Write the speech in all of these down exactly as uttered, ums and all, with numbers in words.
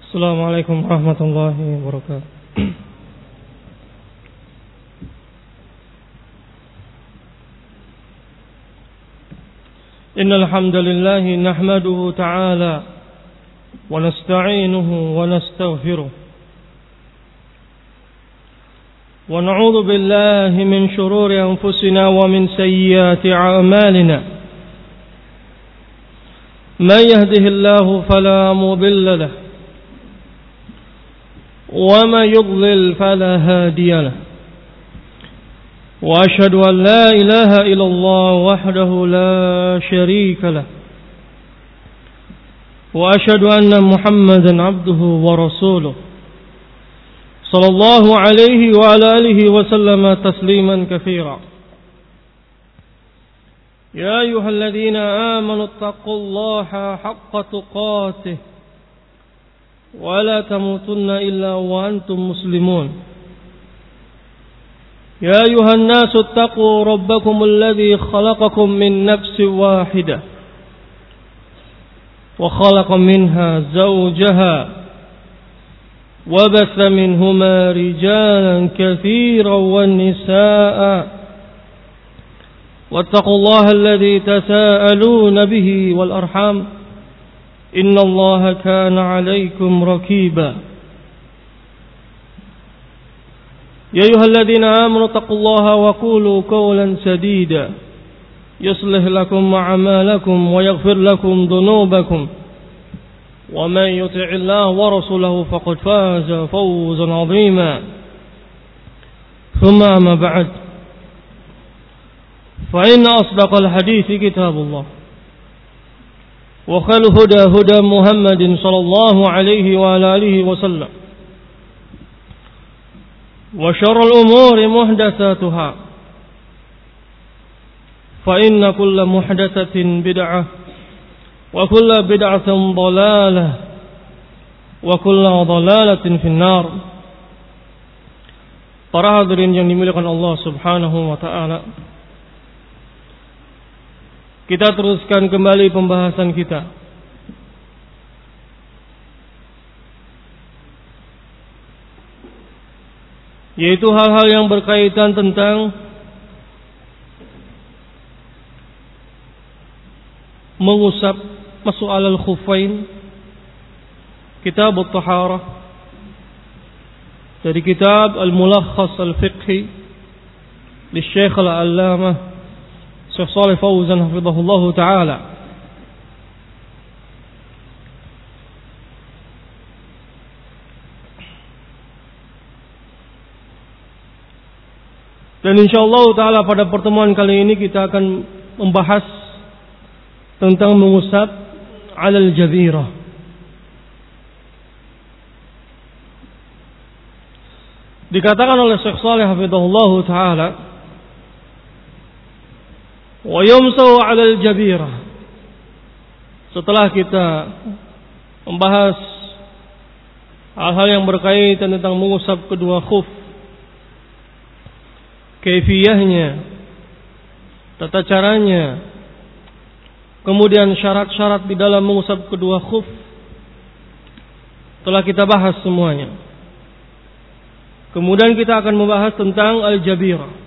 Assalamualaikum warahmatullahi wabarakatuh. Innal hamdalillah nahmaduhu ta'ala wa nasta'inuhu wa nastaghfiruh wa na'udzu billahi min shururi anfusina wa min sayyiati a'malina. Man yahdihillahu fala mudilla lahu وَمَا يُضْلِلْ فَلَا هَادِيَ لَهُ وَأَشْهَدُ أَنْ لَا إِلَهَ إِلَّا اللَّهُ وَحْدَهُ لَا شَرِيكَ لَهُ وَأَشْهَدُ أَنَّ مُحَمَّدًا عَبْدُهُ وَرَسُولُهُ صلى الله عليه وعلى آله وسلم تسليما كثيرا. يا أيها الذين آمنوا اتقوا الله حق تقاته ولا تموتن إلا وأنتم مسلمون. يا أيها الناس اتقوا ربكم الذي خلقكم من نفس واحدة وخلق منها زوجها وبث منهما رجالا كثيرا والنساء واتقوا الله الذي تساءلون به والأرحام إن الله كان عليكم رقيبا. يا أيها الذين آمنوا اتقوا الله وقولوا قولا سديدا يصلح لكم أعمالكم ويغفر لكم ذنوبكم ومن يطع الله ورسوله فقد فاز فوزا عظيما. ثم أما بعد فإن أصدق الحديث كتاب الله وخير الهدى هدى محمد صلى الله عليه وعلى آله وسلم وشر الأمور محدثاتها فإن كل محدثة بدعة وكل بدعة ضلالة وكل ضلالة في النار. Para hadirin yang dimuliakan Allah Subhanahu wa taala, kita teruskan kembali pembahasan kita yaitu hal-hal yang berkaitan tentang mengusap masuk alal khuffain, kitab at-taharah dari kitab al-mulakhas al-fiqhi li Syekh al-Allamah Syekh Shalih Fauzan hafizahullah ta'ala. Dan insyaallah ta'ala pada pertemuan kali ini kita akan membahas tentang mengusap alal jabirah. Dikatakan oleh Syekh Shalih hafizahullah ta'ala, wa yumsahu 'alal jabirah. Setelah kita membahas hal-hal yang berkaitan tentang mengusap kedua khuf, kaifiyahnya, tata caranya, kemudian syarat-syarat di dalam mengusap kedua khuf, telah kita bahas semuanya. Kemudian kita akan membahas tentang al-jabirah.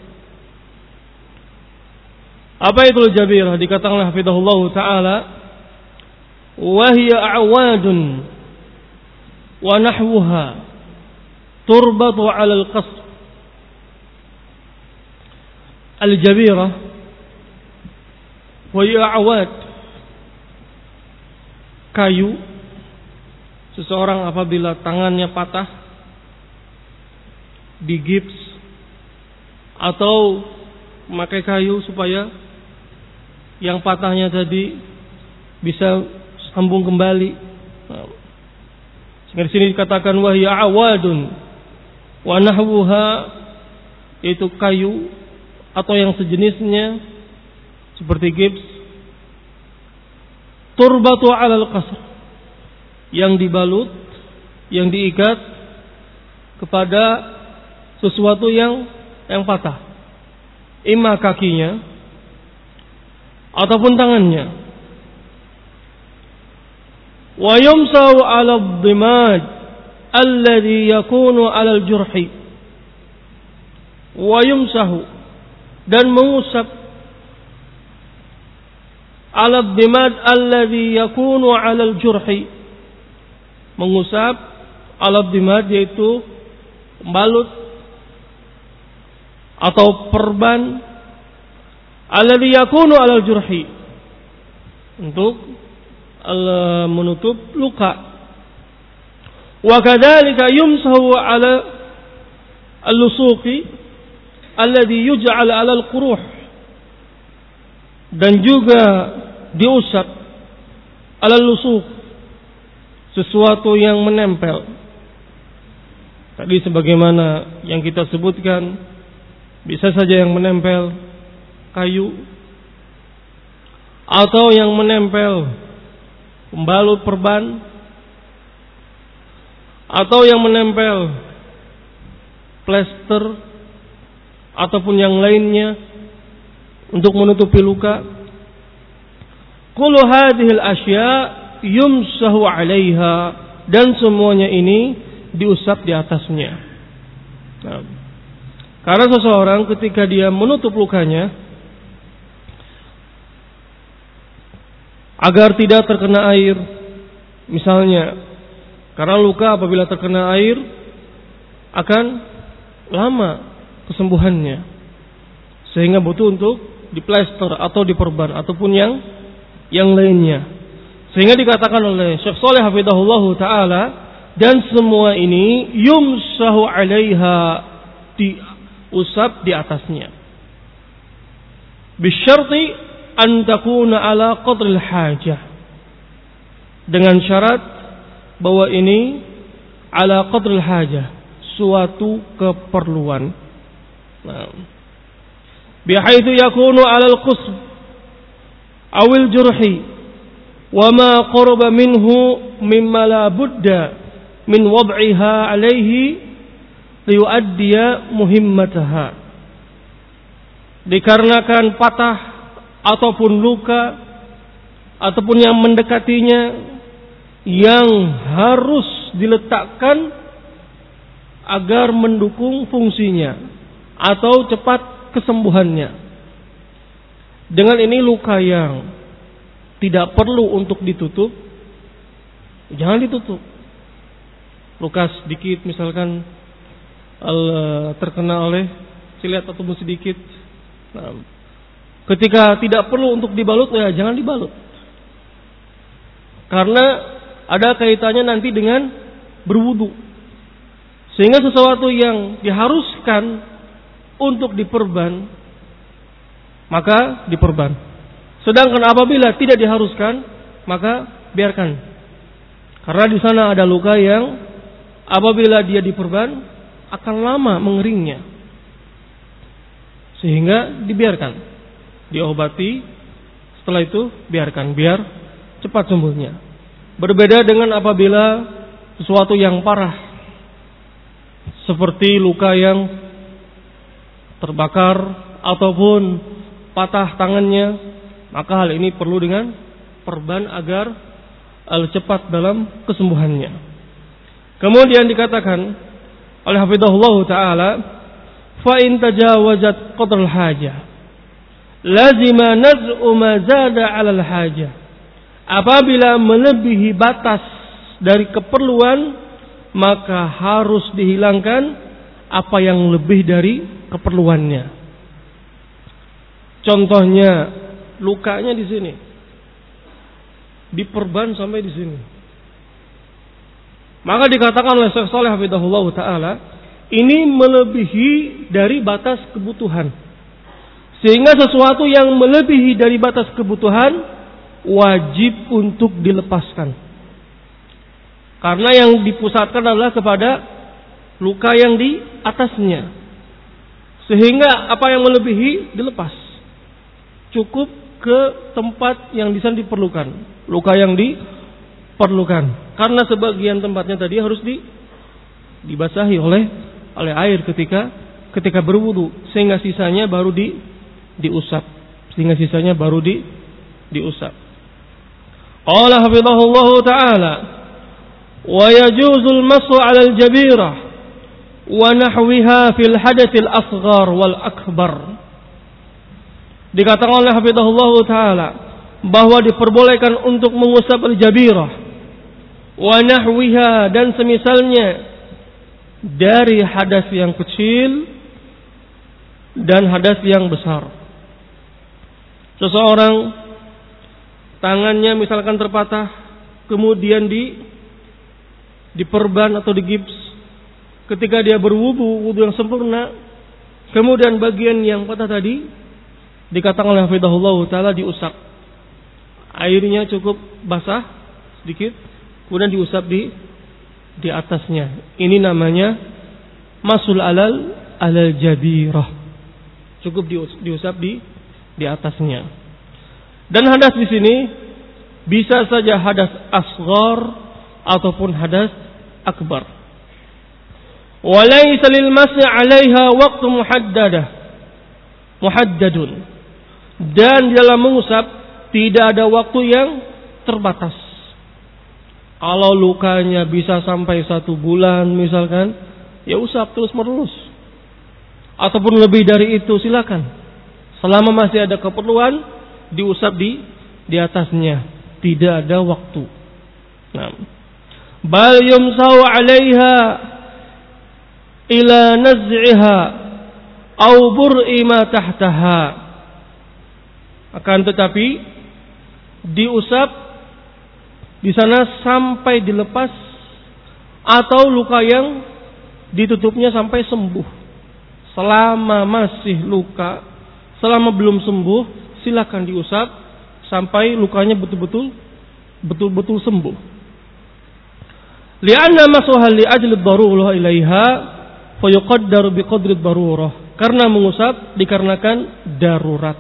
Apa itu al-jabirah? Dikatakan oleh hafizahullah ta'ala, wa hiya a'wadun wa nahwuha turbatu 'ala al-qasr. Al-jabirah wa hiya a'wad, kayu. Seseorang apabila tangannya patah, digips atau memakai kayu supaya yang patahnya tadi bisa sambung kembali. Sehingga di sini dikatakan wahya awadun wa nahwuha, itu kayu atau yang sejenisnya seperti gips, turbatu 'alal qasr, yang dibalut, yang diikat kepada sesuatu yang yang patah, imma kakinya ataupun tangannya. Wa yumsau 'ala ad-dimaj, alladhi yakunu 'alal jurhi wa yumsahu, dan mengusap ala dhimad alladhi yakunu 'alal jurhi, mengusap ala dhimad yaitu pembalut atau perban alladhi yakunu 'alal jurhi, untuk menutup luka. Wa kadzalika yumsahu 'ala al-lusuqi alladhi yuj'al 'ala al-quruh, dan juga diusap ala lusuq, sesuatu yang menempel. Tadi sebagaimana yang kita sebutkan, bisa saja yang menempel kayu atau yang menempel pembalut perban, atau yang menempel plester ataupun yang lainnya untuk menutupi luka. Kullu hadhil asya yumsahu 'alaiha, dan semuanya ini diusap di atasnya. Nah, karena seseorang ketika dia menutup lukanya agar tidak terkena air, misalnya, karena luka apabila terkena air akan lama kesembuhannya, sehingga butuh untuk diplester atau diperban ataupun yang yang lainnya. Sehingga dikatakan oleh Syekh Shalih hafizahullahu taala, dan semua ini yumsahu 'alaiha, diusap di atasnya. Bisyarti an takuna ala qadril hajah, dengan syarat bahwa ini ala qadril hajah, suatu keperluan. Nah, bihaitsu yakunu ala al-qusb awil jurhi wa ma qaraba minhu mimma la budda min wad'iha alaihi liyuaddiya muhimmataha. Dikarenakan patah ataupun luka ataupun yang mendekatinya yang harus diletakkan agar mendukung fungsinya atau cepat kesembuhannya. Dengan ini luka yang tidak perlu untuk ditutup, jangan ditutup. Luka sedikit misalkan terkena oleh silet ataupun sedikit, nah, ketika tidak perlu untuk dibalut, ya jangan dibalut, karena ada kaitannya nanti dengan berwudu, sehingga sesuatu yang diharuskan untuk diperban maka diperban. Sedangkan apabila tidak diharuskan maka biarkan, karena di sana ada luka yang apabila dia diperban akan lama mengeringnya, sehingga dibiarkan, diobati, setelah itu biarkan biar cepat sembuhnya. Berbeda dengan apabila sesuatu yang parah seperti luka yang terbakar ataupun patah tangannya, maka hal ini perlu dengan perban agar cepat dalam kesembuhannya. Kemudian dikatakan oleh hafizahullah taala, fa in tajawazat qadrul hajah lazima naz'u ma zada 'ala al-hajah. Apabila melebihi batas dari keperluan, maka harus dihilangkan apa yang lebih dari keperluannya. Contohnya, lukanya di sini, diperban sampai di sini, maka dikatakan oleh Syekh Shalih hafizahullah taala, ini melebihi dari batas kebutuhan. Sehingga sesuatu yang melebihi dari batas kebutuhan wajib untuk dilepaskan, karena yang dipusatkan adalah kepada luka yang di atasnya, sehingga apa yang melebihi dilepas, cukup ke tempat yang di sana diperlukan, luka yang diperlukan, karena sebagian tempatnya tadi harus di, dibasahi oleh oleh air ketika ketika berwudu, sehingga sisanya baru di diusap, sehingga sisanya baru di diusap. Qala hafizahullah ta'ala, wa yajuzul masu 'ala al-jabirah wa nahwiha fil hadathil asghar wal akbar. Dikatakan oleh hafizahullah taala bahwa diperbolehkan untuk mengusap al-jabirah wa nahwiha dan semisalnya dari hadas yang kecil dan hadas yang besar. Seseorang tangannya misalkan terpatah, kemudian di diperban atau digips. Ketika dia berwudu, wudu yang sempurna, kemudian bagian yang patah tadi dikatakan oleh hafizahullah taala diusap. Airnya cukup basah sedikit, kemudian diusap di di atasnya. Ini namanya masul alal alal jabirah. Cukup diusap di di atasnya. Dan hadas di sini bisa saja hadas asghar ataupun hadas akbar. Walaysa lil mas'i 'alaiha waqtu muhaddadah muhaddadun. Dan dalam mengusap tidak ada waktu yang terbatas. Kalau lukanya bisa sampai satu bulan misalkan, ya usap terus menerus. Ataupun lebih dari itu silakan. Selama masih ada keperluan diusap di di atasnya, tidak ada waktu. Nah, bal yumsau 'alaiha ila naz'iha aw bur'i ma tahtaha. Akan tetapi diusap di sana sampai dilepas atau luka yang ditutupnya sampai sembuh. Selama masih luka, selama belum sembuh, silakan diusap sampai lukanya betul-betul betul-betul sembuh. Li'anna masuha li ajli ad-darurah ilaiha fa yuqaddaru bi qadri ad-darurah. Karena mengusap dikarenakan darurat.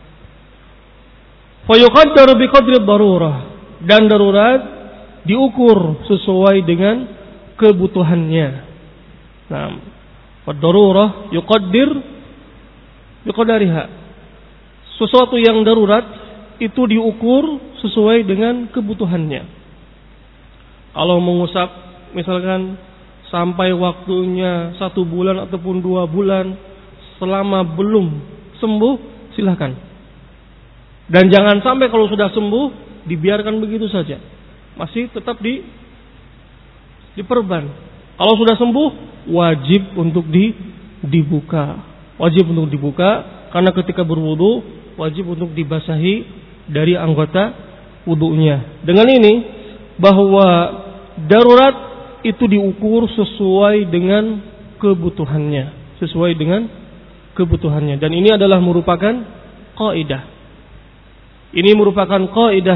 Fa yuqaddaru bi qadri ad-darurah, dan darurat diukur sesuai dengan kebutuhannya. Nah, ad-darurah yuqaddir biqadariha. Sesuatu yang darurat itu diukur sesuai dengan kebutuhannya. Kalau mengusap misalkan sampai waktunya satu bulan ataupun dua bulan, selama belum sembuh silakan. Dan jangan sampai kalau sudah sembuh dibiarkan begitu saja, masih tetap di diperban. Kalau sudah sembuh wajib untuk di, dibuka. Wajib untuk dibuka karena ketika berwudu wajib untuk dibasahi dari anggota wudunya. Dengan ini bahwa darurat itu diukur sesuai dengan kebutuhannya, sesuai dengan kebutuhannya. Dan ini adalah merupakan kaidah. Ini merupakan kaidah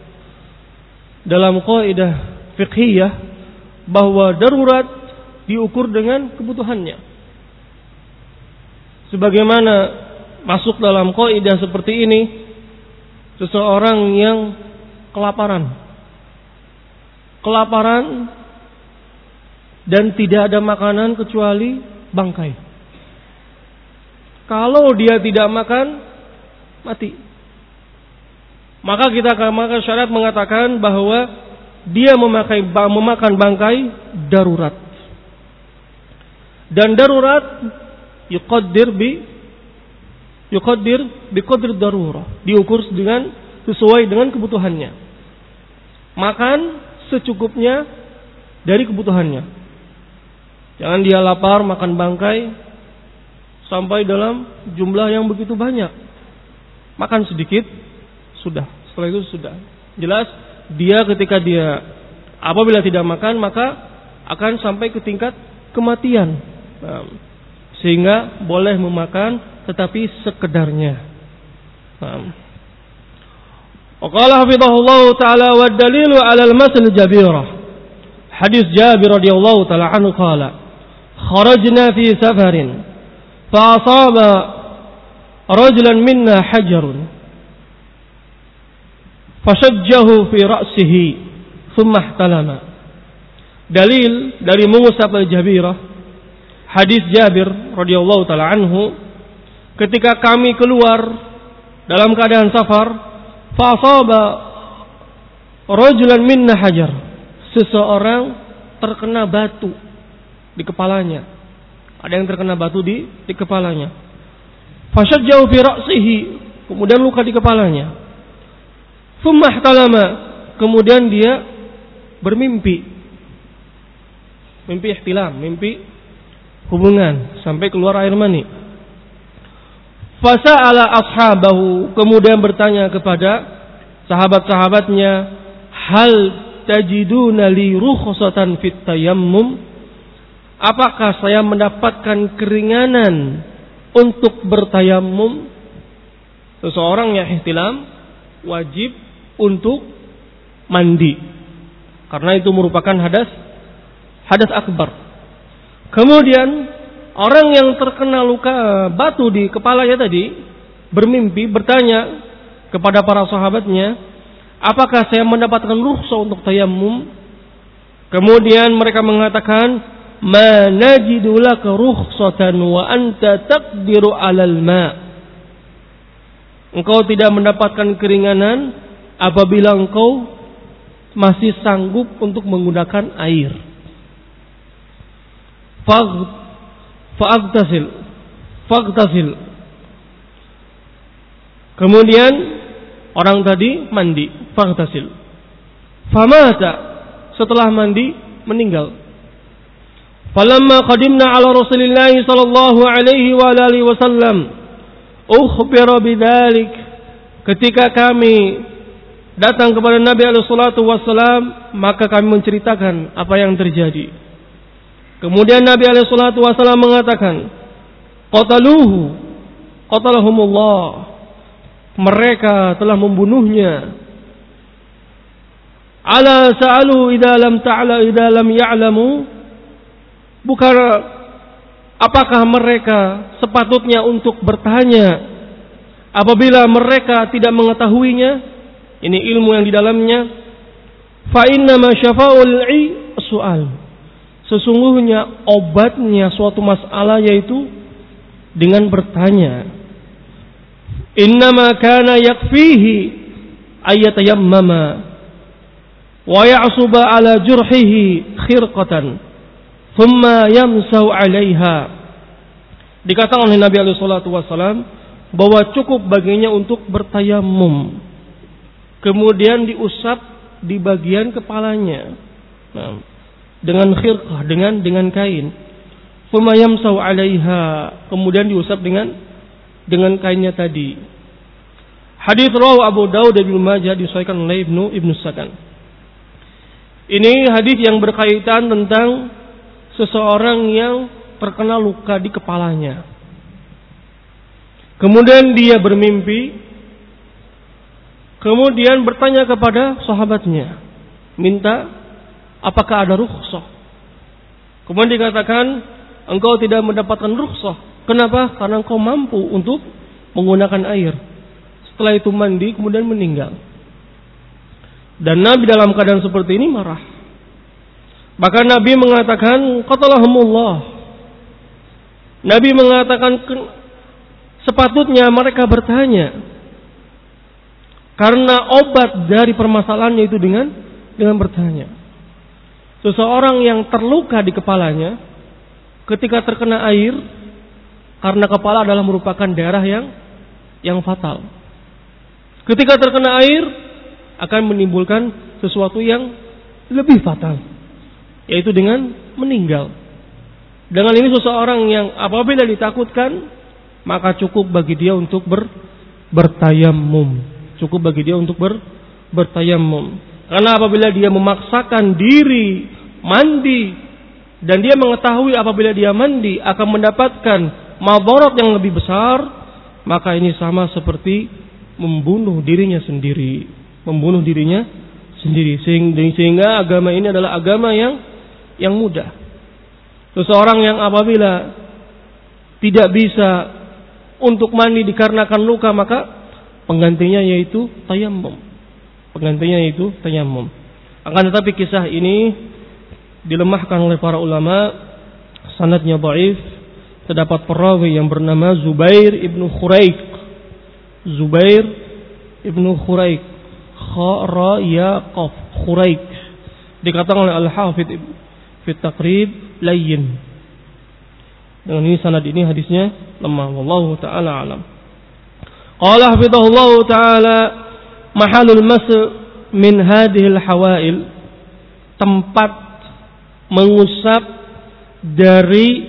dalam kaidah fiqhiyah bahwa darurat diukur dengan kebutuhannya. Sebagaimana masuk dalam kaidah seperti ini, seseorang yang kelaparan, kelaparan dan tidak ada makanan kecuali bangkai. Kalau dia tidak makan, mati. Maka kita maka syariat mengatakan bahwa dia memakai memakan bangkai darurat. Dan darurat yuqaddir bi yuqaddir bi qadri darurah, diukur dengan sesuai dengan kebutuhannya. Makan secukupnya dari kebutuhannya. Jangan dia lapar makan bangkai sampai dalam jumlah yang begitu banyak. Makan sedikit sudah, setelah itu sudah. Jelas dia ketika dia apabila tidak makan maka akan sampai ke tingkat kematian. Nah, sehingga boleh memakan tetapi sekedarnya. Nah. Waqala hafizahullah ta'ala wa dalilu 'ala al-masal jabirah. Hadis Jabir radhiyallahu ta'ala anhu qala kharajna fi safarin fa asaba rajulan minna hajarun fashajjahu fi ra'sihi thumma ihtalama. Dalil dari mengusap al-jabirah, hadis Jabir radhiyallahu ta'ala anhu, ketika kami keluar dalam keadaan safar, fa asaba rajulan minna hajar, seseorang terkena batu di kepalanya. Ada yang terkena batu di di kepalanya. Fashajja'u fi ra'sihi, kemudian luka di kepalanya. Tsumma ihtalama, kemudian dia bermimpi. Mimpi ihtilam, mimpi hubungan sampai keluar air mani. Fasa'ala ashabahu, kemudian bertanya kepada sahabat-sahabatnya, hal tajiduna li rukhsatan fit tayammum? Apakah saya mendapatkan keringanan untuk bertayamum? Seseorang yang ihtilam wajib untuk mandi, karena itu merupakan hadas hadas akbar. Kemudian orang yang terkena luka batu di kepalanya tadi bermimpi bertanya kepada para sahabatnya, apakah saya mendapatkan rukhsah untuk tayamum? Kemudian mereka mengatakan, ma najidu laka rukhsatan wa anta taqdiru 'alal ma'. Engkau tidak mendapatkan keringanan apabila engkau masih sanggup untuk menggunakan air. Fa'agtasil, fa'agtasil. Kemudian orang tadi mandi, fa'agtasil. Famata, setelah mandi meninggal. Falamma qadimna ala Rasulillah sallallahu alaihi wa alihi wasallam, ukhbira bidzalik. Ketika kami datang kepada Nabi alaihi salatu wasallam, maka kami menceritakan apa yang terjadi. Kemudian Nabi alaihi salatu wasallam mengatakan, qataluhu, qatalahumullah. Mereka telah membunuhnya. Ala sa'alu idza lam ta'la idza lam ya'lamu. Bukan, apakah mereka sepatutnya untuk bertanya apabila mereka tidak mengetahuinya? Ini ilmu yang di dalamnya. Fa inna ma syafa'ul su'al. Sesungguhnya obatnya suatu masalah yaitu dengan bertanya. Innama kana yakfihi ayatayammama wa ya'suba ala jurhihi khirqatan thumma yamsau 'alaiha. Dikatakan oleh Nabi alaihi salatu wasallam bahwa cukup baginya untuk bertayamum, kemudian diusap di bagian kepalanya, nah, dengan khirqah, dengan dengan kain. Thumma yamsau 'alaiha, kemudian diusap dengan dengan kainnya tadi. Hadits rawahu Abu Daud dan Ibnu Majah, disahihkan oleh Ibnu Ibnu Sakan. Ini hadis yang berkaitan tentang seseorang yang terkena luka di kepalanya. Kemudian dia bermimpi, kemudian bertanya kepada sahabatnya, minta apakah ada rukhsah. Kemudian dikatakan, engkau tidak mendapatkan rukhsah. Kenapa? Karena engkau mampu untuk menggunakan air. Setelah itu mandi, kemudian meninggal. Dan Nabi dalam keadaan seperti ini marah. Bahkan Nabi mengatakan, qatalahumullah. Nabi mengatakan, sepatutnya mereka bertanya. Karena obat dari permasalahannya itu dengan dengan bertanya. Seseorang yang terluka di kepalanya, ketika terkena air, karena kepala adalah merupakan daerah yang yang fatal. Ketika terkena air akan menimbulkan sesuatu yang lebih fatal, yaitu dengan meninggal. Dengan ini seseorang yang apabila ditakutkan, maka cukup bagi dia untuk ber, bertayamum. Cukup bagi dia untuk ber, bertayamum. Karena apabila dia memaksakan diri mandi, dan dia mengetahui apabila dia mandi akan mendapatkan madarat yang lebih besar, maka ini sama seperti membunuh dirinya sendiri, membunuh dirinya sendiri. Sehingga agama ini adalah agama yang yang mudah. Seseorang yang apabila tidak bisa untuk mandi dikarenakan luka, maka penggantinya yaitu tayammum. Penggantinya yaitu tayammum. Akan tetapi kisah ini dilemahkan oleh para ulama, sanadnya dhaif. Terdapat perawi yang bernama Zubair ibnu Khuraik. Zubair ibnu Khuraik. Kha ra ya qaf Khuraik. Dikatakan oleh Al-Hafidz fi Taqrib layyin. Dengan ini sanad ini hadisnya lemah. Wallahu taala alam. Qala hafizahullahu taala mahalul mas min hadhihi al-hawail, tempat mengusap dari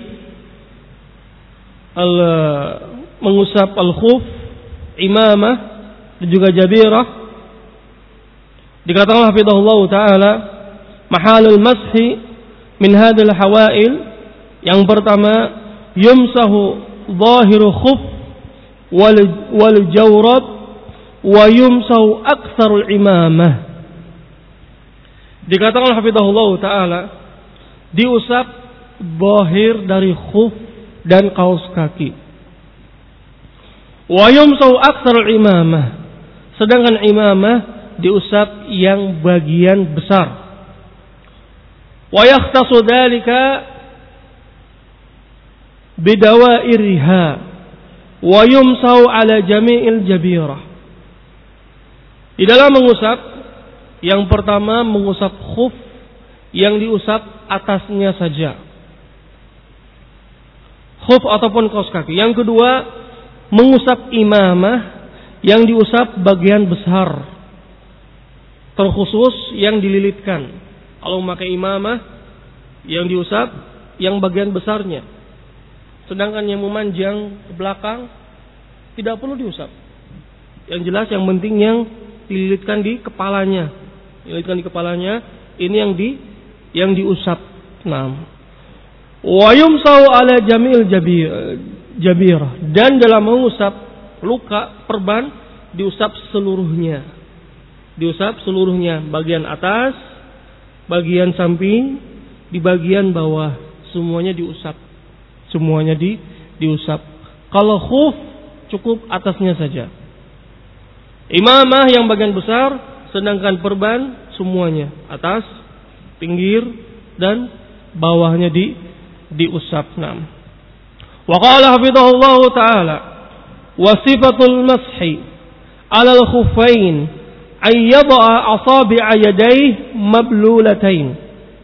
al mengusap al-khuf, imamah dan juga jabirah. Dikatakan hafizahullahu taala mahalul mashi min hadhihi al-hawail, yang pertama yumsahu zahiru khuf wal wal jawrab wa yumsahu aktsarul imamah. Dikatakan hafizahullahu taala diusap zahir dari khuf dan kaos kaki. Wa yumsahu aktsarul imamah, sedangkan imamah diusap yang bagian besar. Wa yakhtassu dzalika bidawairiha wa yumsahu ala jami'il jabirah. Di dalam mengusap, yang pertama mengusap khuf yang diusap atasnya saja, khuf ataupun kaos kaki. Yang kedua mengusap imamah yang diusap bagian besar, terkhusus yang dililitkan. Kalau memakai imamah yang diusap yang bagian besarnya, sedangkan yang memanjang ke belakang tidak perlu diusap. Yang jelas yang penting yang dililitkan di kepalanya, dililitkan di kepalanya ini yang di yang diusap. Nah, wa yumsahu ala jamil jabir jabir, dan dalam mengusap luka perban diusap seluruhnya, diusap seluruhnya, bagian atas, bagian samping, di bagian bawah, semuanya diusap. Semuanya di diusap. Kalau khuf cukup atasnya saja. Imamah yang bagian besar, sedangkan perban semuanya atas, pinggir dan bawahnya di diusap. Nam. Wa qala hafizahullahu taala wa sifatul mashi 'ala al-khuffain ay yada'a asabi'a yadayhi mablulatain.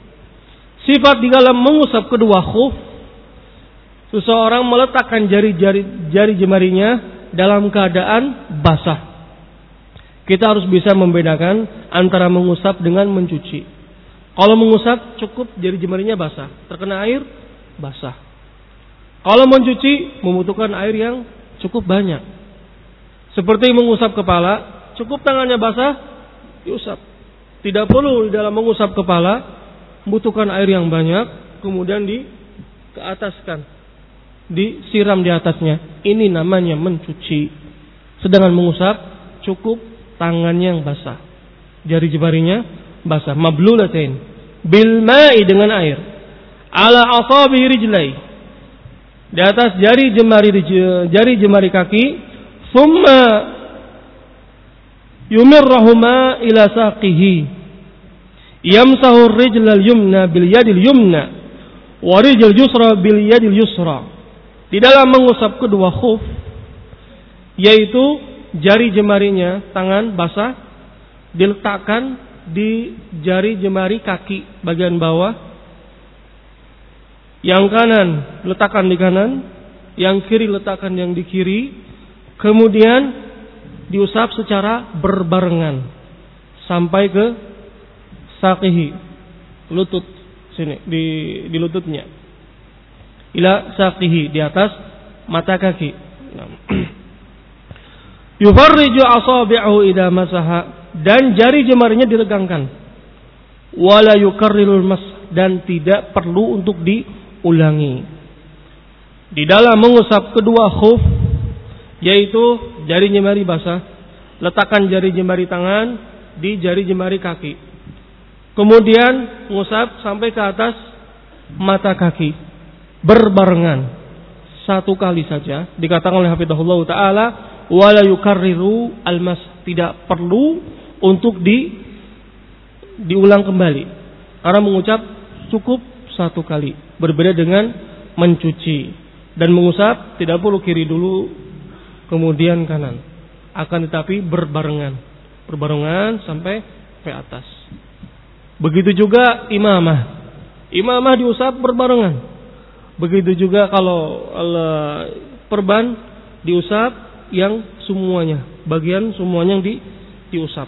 Sifat di dalam mengusap kedua khuf, seseorang meletakkan jari-jari jari jemarinya dalam keadaan basah. Kita harus bisa membedakan antara mengusap dengan mencuci. Kalau mengusap cukup jari jemarinya basah, terkena air basah. Kalau mencuci membutuhkan air yang cukup banyak. Seperti mengusap kepala, cukup tangannya basah diusap. Tidak perlu di dalam mengusap kepala membutuhkan air yang banyak kemudian di keataskan, disiram di atasnya. Ini namanya mencuci. Sedangkan mengusap cukup tangannya yang basah, jari jemarinya basah. Mablulatain bil ma'i, dengan air. Ala asabi rijlai, di atas jari jemari jari jemari kaki. Thumma yumirrahuma ila saqihi yamsahu rijlal yumna bil yadil yumna wa rijal yusra bil yadil yusra. Di dalam mengusap kedua khuf, yaitu jari jemarinya tangan basah diletakkan di jari jemari kaki bagian bawah. Yang kanan letakkan di kanan, yang kiri letakkan yang di kiri. Kemudian diusap secara berbarengan sampai ke saqihi, lutut sini, di di lututnya. Ila saqihi, di atas mata kaki. Yufarriju asabi'ahu idza masaha, dan jari jemarinya diregangkan. Wala yukarrirul mas, dan tidak perlu untuk diulangi. Di dalam mengusap kedua khuf, yaitu jari jemari basah, letakkan jari jemari tangan di jari jemari kaki. Kemudian mengusap sampai ke atas mata kaki, berbarengan, satu kali saja. Dikatakan oleh hafizahullah ta'ala wala yukarriru almas, tidak perlu untuk di diulang kembali, karena mengucap cukup satu kali. Berbeda dengan mencuci. Dan mengusap tidak perlu kiri dulu kemudian kanan, akan tetapi berbarengan, berbarengan sampai ke atas. Begitu juga imamah. Imamah diusap berbarengan. Begitu juga kalau perban diusap yang semuanya, bagian semuanya yang di, diusap.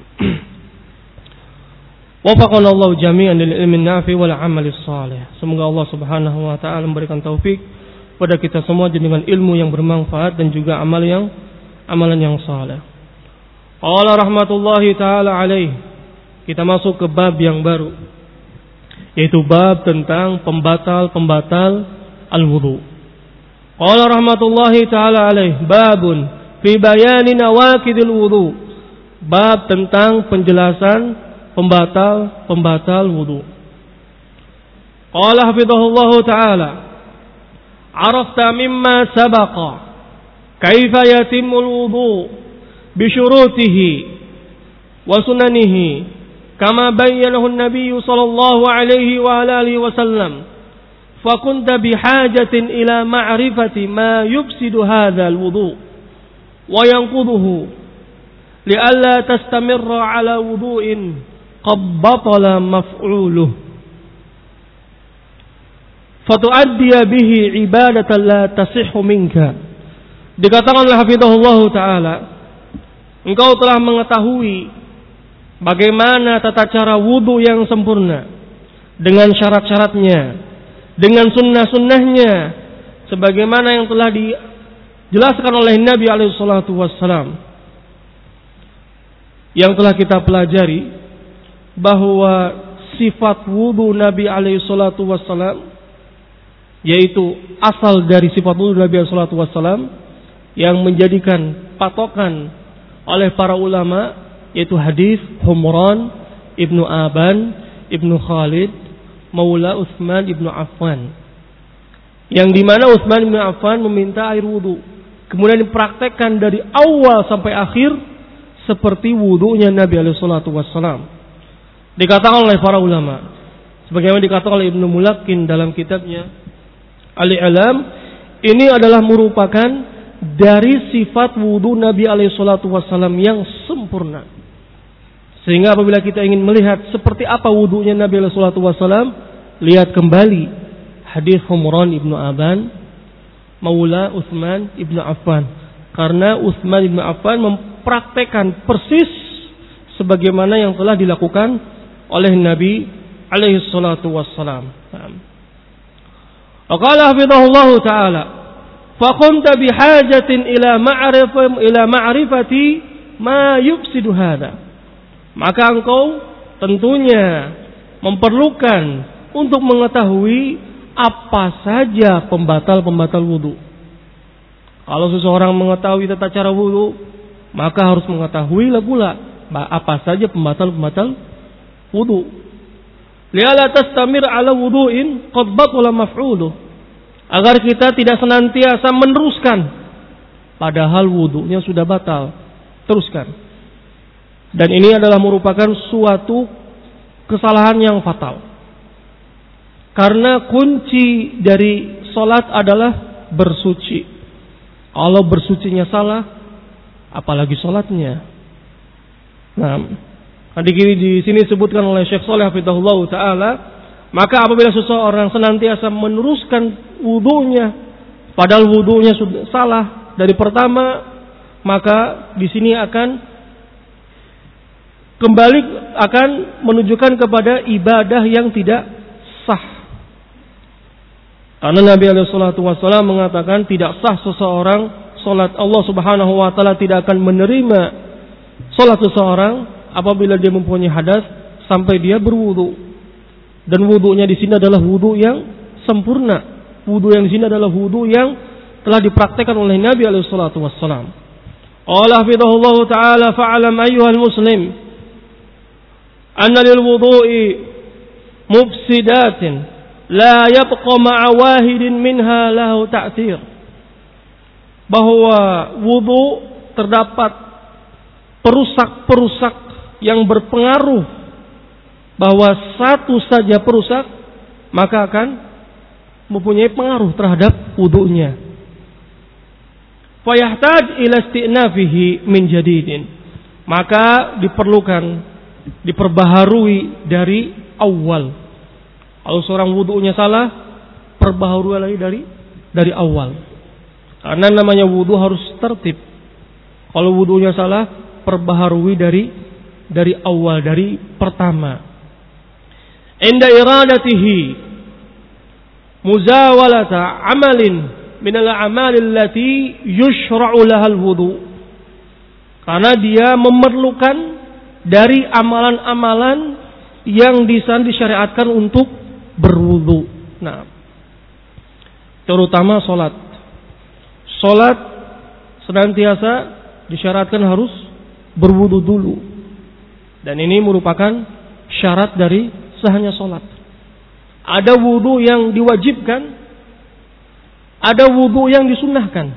Wafaqanallahu jami'an lil ilmin nafi wal amalis salih. Semoga Allah Subhanahu wa taala memberikan taufik pada kita semua dengan ilmu yang bermanfaat dan juga amal yang amalan yang saleh. Allah rahmatullahi taala alaih. Kita masuk ke bab yang baru, yaitu bab tentang pembatal-pembatal al-wudu. Allah rahmatullahi taala alaih, babun fi bayani nawaqidil wudu. Bab tentang penjelasan pembatal-pembatal wudu. Qala hafizahullahu taala, arafta mimma sabaqa kaifa yatimul wudu bi syurutihi wa sunanihi kama bayyanahu an-nabiy sallallahu alaihi wa alihi wasallam, fa kunta bihajatin ila ma'rifati ma yufsidu hadzal wudu wa yanquduhu li'alla tastamirra ala wudu'in qad batala maf'uluhu fatu'addiya bihi ibadatan la tasihhu minka. Dikatakan oleh hafizahullahu taala, engkau telah mengetahui bagaimana tata cara wudu yang sempurna dengan syarat-syaratnya, dengan sunnah-sunnahnya, sebagaimana yang telah dijelaskan oleh Nabi alaihi salatu wassalam, yang telah kita pelajari bahwa sifat wudu Nabi alaihi salatu wassalam, yaitu asal dari sifat wudu Nabi alaihi salatu wassalam yang menjadikan patokan oleh para ulama, yaitu hadis Humran ibnu Aban ibnu Khalid maula Utsman ibnu Affan, yang dimana Utsman ibnu Affan meminta air wudu, kemudian dipraktekkan dari awal sampai akhir seperti wudunya Nabi alaihi salatu wassalam. Dikatakan oleh para ulama, sebagaimana dikatakan oleh Ibnu Mulakin dalam kitabnya Al-I'lam, ini adalah merupakan dari sifat wudu Nabi alaihi salatu wassalam yang sempurna. Sehingga apabila kita ingin melihat seperti apa wudunya Nabi alaihi salatu wassalam, lihat kembali hadis Humran ibnu Aban maula Utsman ibnu Affan. Karena Utsman ibnu Affan mempraktekkan persis sebagaimana yang telah dilakukan oleh Nabi alaihi salatu wassalam. Qala hafizahullahu taala, fa kunta bihajatin ila ma'rifati ila ma'rifati ma yufsidu hadza. Maka engkau tentunya memerlukan untuk mengetahui apa saja pembatal-pembatal wudu. Kalau seseorang mengetahui tata cara wudu, maka harus mengetahui pula apa saja pembatal-pembatal wudu. Li'alla tastamir ala wudu'in qad batala maf'uluh. Agar kita tidak senantiasa meneruskan padahal wudunya sudah batal. Teruskan. Dan ini adalah merupakan suatu kesalahan yang fatal. Karena kunci dari solat adalah bersuci. Kalau bersucinya salah, apalagi solatnya. Nah, di di sini disebutkan oleh Syekh Shalih hafizahullah taala, maka apabila seseorang senantiasa meneruskan wudunya, padahal wudunya sudah salah dari pertama, maka di sini akan kembali akan menunjukkan kepada ibadah yang tidak sah. Karena Nabi alaihi salatu wasallam mengatakan tidak sah seseorang salat, Allah Subhanahu wa taala tidak akan menerima salat seseorang apabila dia mempunyai hadas sampai dia berwudu. Dan wudunya di sini adalah wudu yang sempurna. Wudu yang di sini adalah wudu yang telah dipraktekkan oleh Nabi alaihi salatu wasallam. Qala hafizahullahu taala, fa'alam ayyuhal muslim anna lil wudu'i mufsidatin la yabqa ma'a wahidin minha lahu ta'thir. Bahwa wudu terdapat perusak-perusak yang berpengaruh, bahwa satu saja perusak maka akan mempunyai pengaruh terhadap wudunya. Fa yahtaj ila istinafihi min jadidin. Maka diperlukan diperbaharui dari awal. Kalau seorang wudunya salah, perbaharui lagi dari dari awal. Karena namanya wudu harus tertib. Kalau wudunya salah, perbaharui dari dari awal, dari pertama. Inda iradatihi muzawalata amalin min al-a'mal allati yushra'u laha al-wudu. Karena dia memerlukan dari amalan-amalan yang disyariatkan untuk berwudu. Nah, terutama salat. Salat senantiasa disyaratkan harus berwudu dulu. Dan ini merupakan syarat dari sahnya salat. Ada wudu yang diwajibkan, ada wudu yang disunnahkan.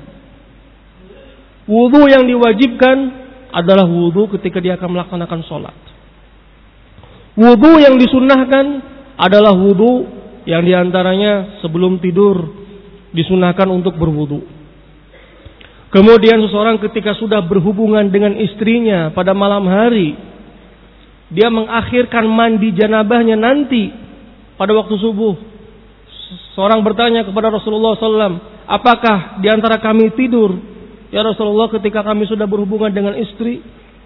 Wudu yang diwajibkan adalah wudu ketika dia akan melaksanakan salat. Wudu yang disunnahkan adalah wudu yang diantaranya sebelum tidur disunnahkan untuk berwudu. Kemudian seseorang ketika sudah berhubungan dengan istrinya pada malam hari, dia mengakhirkan mandi janabahnya nanti pada waktu subuh. Seorang bertanya kepada Rasulullah sallallahu alaihi wasallam, apakah di antara kami tidur, ya Rasulullah, ketika kami sudah berhubungan dengan istri?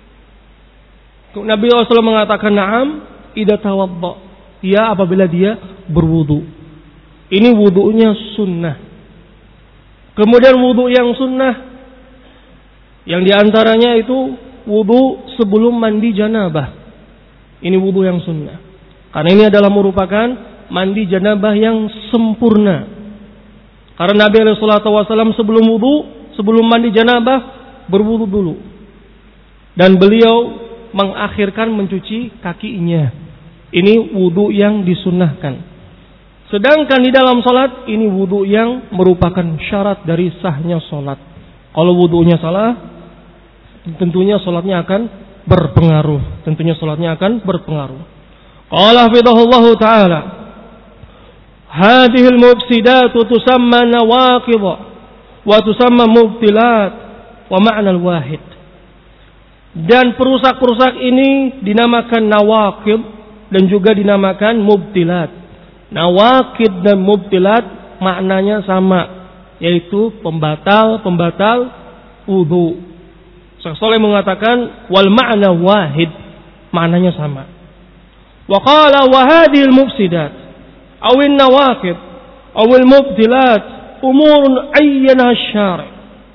Nabi sallallahu alaihi wasallam mengatakan, na'am, idza tawadda. Ya, apabila dia berwudu. Ini wudunya sunnah. Kemudian wudu yang sunnah, yang diantaranya itu wudu sebelum mandi janabah. Ini wudu yang sunnah. Karena ini adalah merupakan mandi janabah yang sempurna. Karena Nabi shallallahu alaihi wasallam sebelum wudu, sebelum mandi janabah, berwudu dulu. Dan beliau mengakhirkan mencuci kakinya. Ini wudu yang disunnahkan. Sedangkan di dalam salat, ini wudu yang merupakan syarat dari sahnya salat. Kalau wudunya salah, tentunya salatnya akan berpengaruh. Tentunya salatnya akan berpengaruh. Qala hafidhahullahu ta'ala, hadhil mufsidatu tusamma nawaqidh wa tusamma mubtilat wa ma'na al-wahid. Dan perusak-perusak ini dinamakan nawaqidh dan juga dinamakan mubtilat. Nawaqidh dan mubtilat maknanya sama, yaitu pembatal-pembatal wudu. Syekh Shalih mengatakan wal ma'na wahid, maknanya sama. Wa qala wa hadhil mufsidat aw an-nawaqidh aw al-mubtilat umurun ayyana asy-syari'.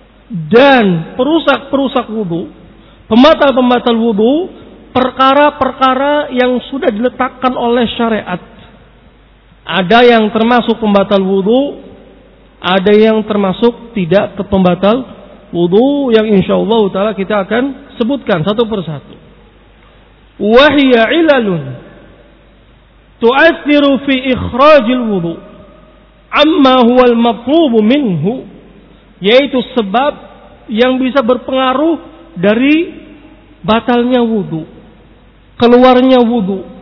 Dan perusak-perusak wudu, pembatal-pembatal wudu, perkara-perkara yang sudah diletakkan oleh syariat. Ada yang termasuk pembatal wudu, ada yang termasuk tidak ke pembatal wudu, yang insyaallah taala kita akan sebutkan satu persatu. Wa hiya ilalun tu'athiru fi ikhrajil wudu amma huwa al-matlub minhu, yaitu sebab yang bisa berpengaruh dari batalnya wudu, keluarnya wudu.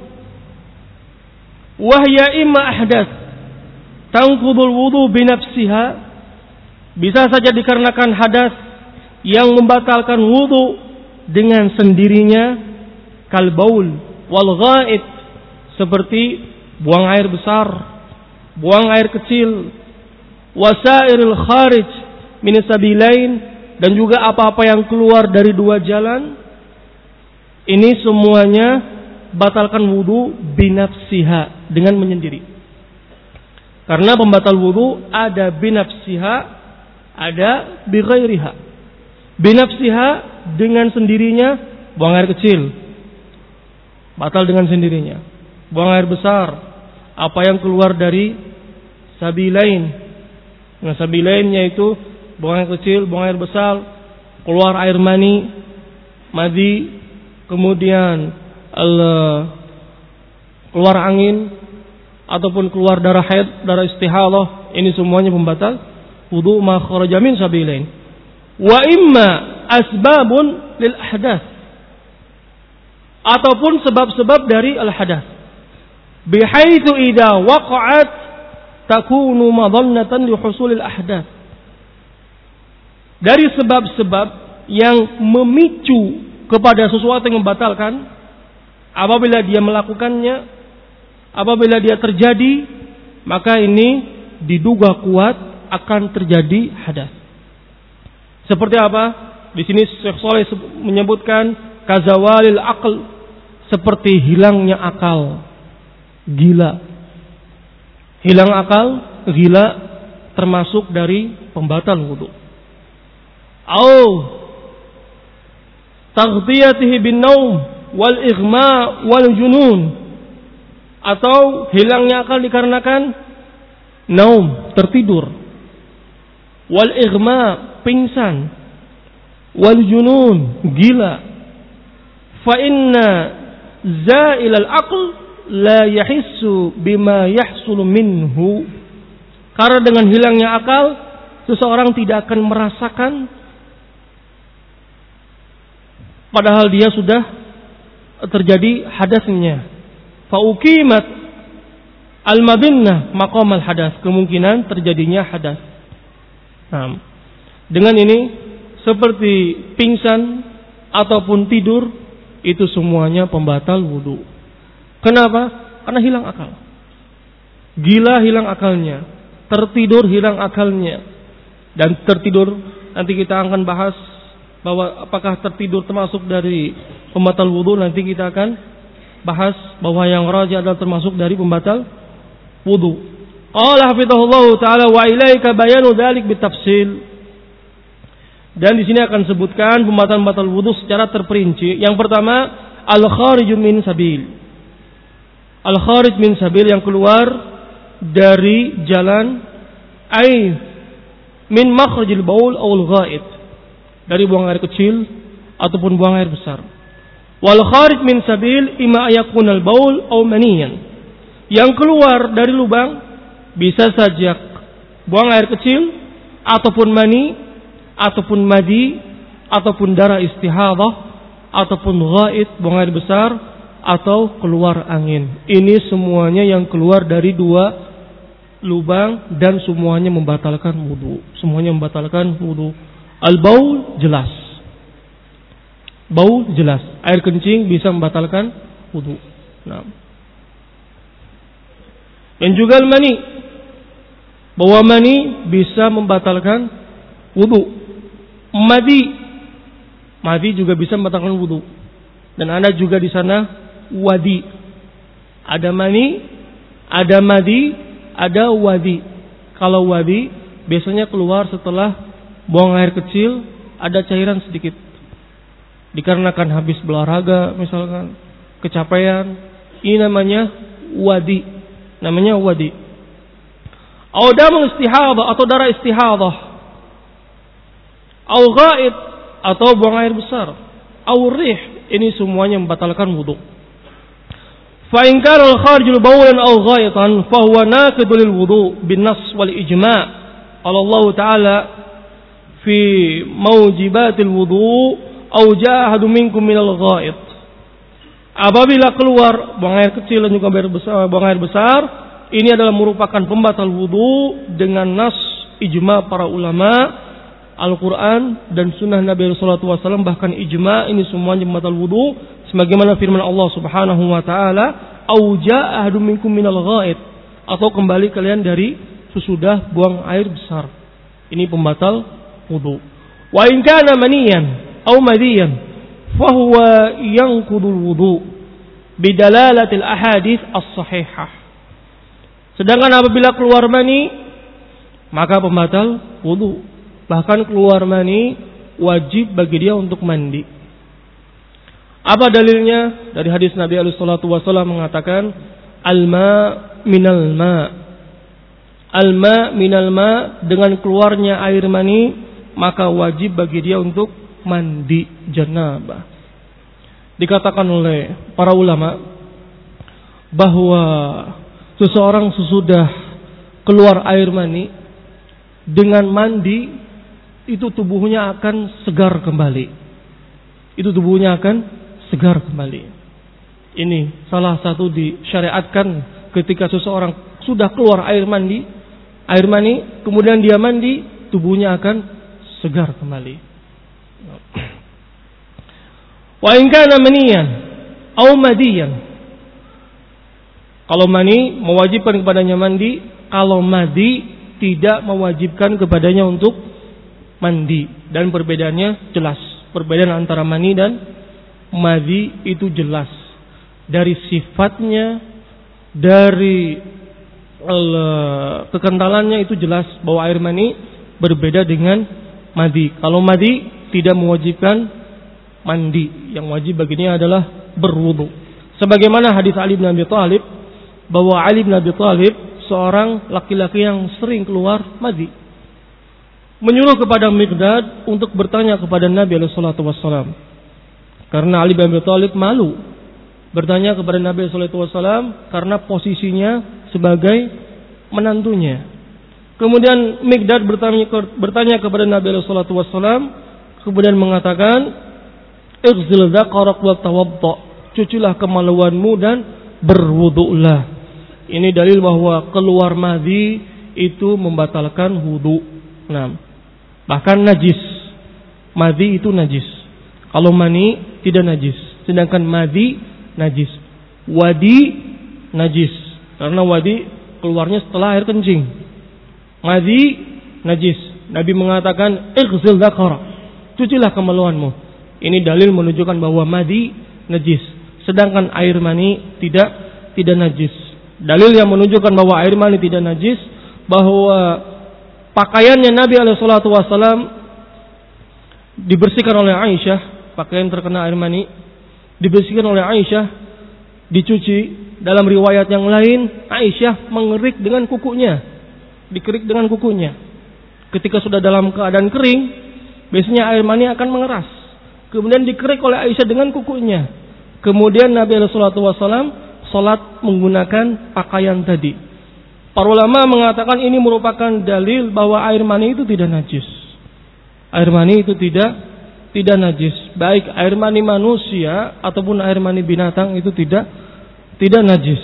Wahya imma ahdath tanqudul wudu binafsiha, bisa saja dikarenakan hadas yang membatalkan wudu dengan sendirinya, kal baul wal ghaid, seperti buang air besar, buang air kecil, wasairil kharij min sabilain, dan juga apa-apa yang keluar dari dua jalan. Ini semuanya batalkan wudu binafsiha, dengan menyendiri. Karena pembatal wudu ada binafsiha, ada bighairiha. Binafsiha dengan sendirinya, buang air kecil, batal dengan sendirinya. Buang air besar, apa yang keluar dari sabilain. Nah, sabilain yaitu buang air kecil, buang air besar, keluar air mani, madi, kemudian Allah, keluar angin, ataupun keluar darah haid, darah istihadah. Ini semuanya pembatal wudu ma kharaja min sabilain. Wa imma asbabun lil ahdath, ataupun sebab-sebab dari al hadath, bihaitsu idza waqa'at takunu madannatan li husulil ahdath. Dari sebab-sebab yang memicu kepada sesuatu yang membatalkan, Apabila dia melakukannya, apabila dia terjadi, maka ini diduga kuat akan terjadi hadas. Seperti apa? Di sini Syekh Shalih menyebutkan kazawalil aql, seperti hilangnya akal, gila. Hilang akal, gila termasuk dari pembatal wudu. Au taghtiyatihi bin naum wal ighma wal junun, atau hilangnya akal dikarenakan naum, tertidur, wal ighma, pingsan, wal junun, gila. Fa inna zail al aql la yahissu bima yahsulu minhu, karena dengan hilangnya akal seseorang tidak akan merasakan padahal dia sudah terjadi hadasnya. Fa uqimat al-mabinnah maqam al-hadas, kemungkinan terjadinya hadas. Nah, dengan ini seperti pingsan ataupun tidur, itu semuanya pembatal wudu. Kenapa? Karena hilang akal. Gila hilang akalnya, tertidur hilang akalnya. Dan tertidur nanti kita akan bahas bahwa apakah tertidur termasuk dari pembatal wudu, nanti kita akan bahas bahwa yang rajih adalah termasuk dari pembatal wudu. Qala hafizahullah taala wa ilaika bayanu dzalik bitafsil. Dan di sini akan sebutkan pembatal-pembatal wudu secara terperinci. Yang pertama, al-kharij min sabil. Al-kharij min sabil, yang keluar dari jalan, ai min makhrajil baul aw al-ghaid, dari buang air kecil ataupun buang air besar. Wal kharij min sabil imma ayakun al-baul aw maniyan. Yang keluar dari lubang bisa saja buang air kecil ataupun mani ataupun madi ataupun darah istihadah ataupun ghaid, buang air besar atau keluar angin. Ini semuanya yang keluar dari dua lubang dan semuanya membatalkan wudu. Semuanya membatalkan wudu. Al-baul jelas. Bau jelas. Air kencing bisa membatalkan wudu. Nah. Dan juga al-mani. Bahwa mani bisa membatalkan wudu. Madi. Madi juga bisa membatalkan wudu. Dan ada juga di sana wadi. Ada mani, ada madi, ada wadi. Kalau wadi biasanya keluar setelah buang air kecil, ada cairan sedikit. Dikarenakan habis berolahraga misalkan, kecapean, ini namanya wadi. Namanya wadi. Au damul istihadah atau darah istihadah. Au ghaid atau buang air besar. Au rih, ini semuanya membatalkan wudu. Fa in kana al-kharijul bawlan aw ghaitan fa huwa naqidul lil wudu bin nas wal ijma'. Allah Ta'ala fi maujibatil wudu aw jahadu minkum minal ghaid. Apabila keluar buang air kecil dan juga air besar, buang air besar, ini adalah merupakan pembatal wudu dengan nas ijma' para ulama, Al-Quran dan sunnah Nabi sallallahu alaihi wasallam, bahkan ijma', ini semuanya pembatal wudu. Sebagaimana firman Allah Subhanahu wa taala, "Au jaa ahadum minkum minal ghaid," atau kembali kalian dari sesudah buang air besar. Ini pembatal wudu. Wa in kana maniyan au madiyan fa huwa yanqudul wudu bidalalatil ahadits as-sahihah. Sedangkan apabila keluar mani, maka pembatal wudu. Bahkan keluar mani wajib bagi dia untuk mandi. Apa dalilnya? Dari hadis Nabi alaihi salatu wasallam mengatakan, al-ma minal ma. Al-ma minal ma, dengan keluarnya air mani maka wajib bagi dia untuk mandi janabah. Dikatakan oleh para ulama bahwa seseorang sesudah keluar air mani dengan mandi, itu tubuhnya akan segar kembali. Itu tubuhnya akan segar kembali. Ini salah satu disyariatkan ketika seseorang sudah keluar air mandi, air mani, kemudian dia mandi, tubuhnya akan segar kembali. Wa in kana maniyan au madiyan. Kalau mani mewajibkan kepadanya mandi, kalau madi tidak mewajibkan kepadanya untuk mandi. Dan perbedaannya jelas. Perbedaan antara mani dan madi itu jelas. Dari sifatnya, dari uh, kekentalannya itu jelas bahwa air mani berbeda dengan madi. Kalau madi tidak mewajibkan mandi, yang wajib baginya adalah berwudu. Sebagaimana hadis Ali bin Abi Thalib, bahwa Ali bin Abi Thalib seorang laki-laki yang sering keluar madi, menyuruh kepada Miqdad untuk bertanya kepada Nabi alaihi salatu wassalam. Karena Ali bin Abi Thalib malu bertanya kepada Nabi alaihi salatu wassalam karena posisinya sebagai menantunya. Kemudian Miqdad bertanya, bertanya kepada Nabi alaihi salatu wassalam, kemudian mengatakan, "Ighsil dzakarak wa tawadda." Cucilah kemaluanmu dan berwudulah. Ini dalil bahwa keluar madhi itu membatalkan wudu. Nah, bahkan najis. Madhi itu najis. Kalau mani tidak najis, sedangkan madhi najis. Wadi najis, karena wadi keluarnya setelah air kencing. Madhi najis. Nabi mengatakan, "Ighsil dzakarak." Cucilah kemaluanmu. Ini dalil menunjukkan bahwa madhi najis, sedangkan air mani tidak tidak najis. Dalil yang menunjukkan bahwa air mani tidak najis, bahwa pakaiannya Nabi alaihi salatu wasallam dibersihkan oleh Aisyah, pakaian terkena air mani dibersihkan oleh Aisyah, dicuci. Dalam riwayat yang lain, Aisyah mengerik dengan kukunya, dikerik dengan kukunya. Ketika sudah dalam keadaan kering, biasanya air mani akan mengeras. Kemudian dikerik oleh Aisyah dengan kukunya. Kemudian Nabi alaihi salatu wasallam salat menggunakan pakaian tadi. Para ulama mengatakan ini merupakan dalil bahwa air mani itu tidak najis. Air mani itu tidak tidak najis. Baik air mani manusia ataupun air mani binatang itu tidak tidak najis.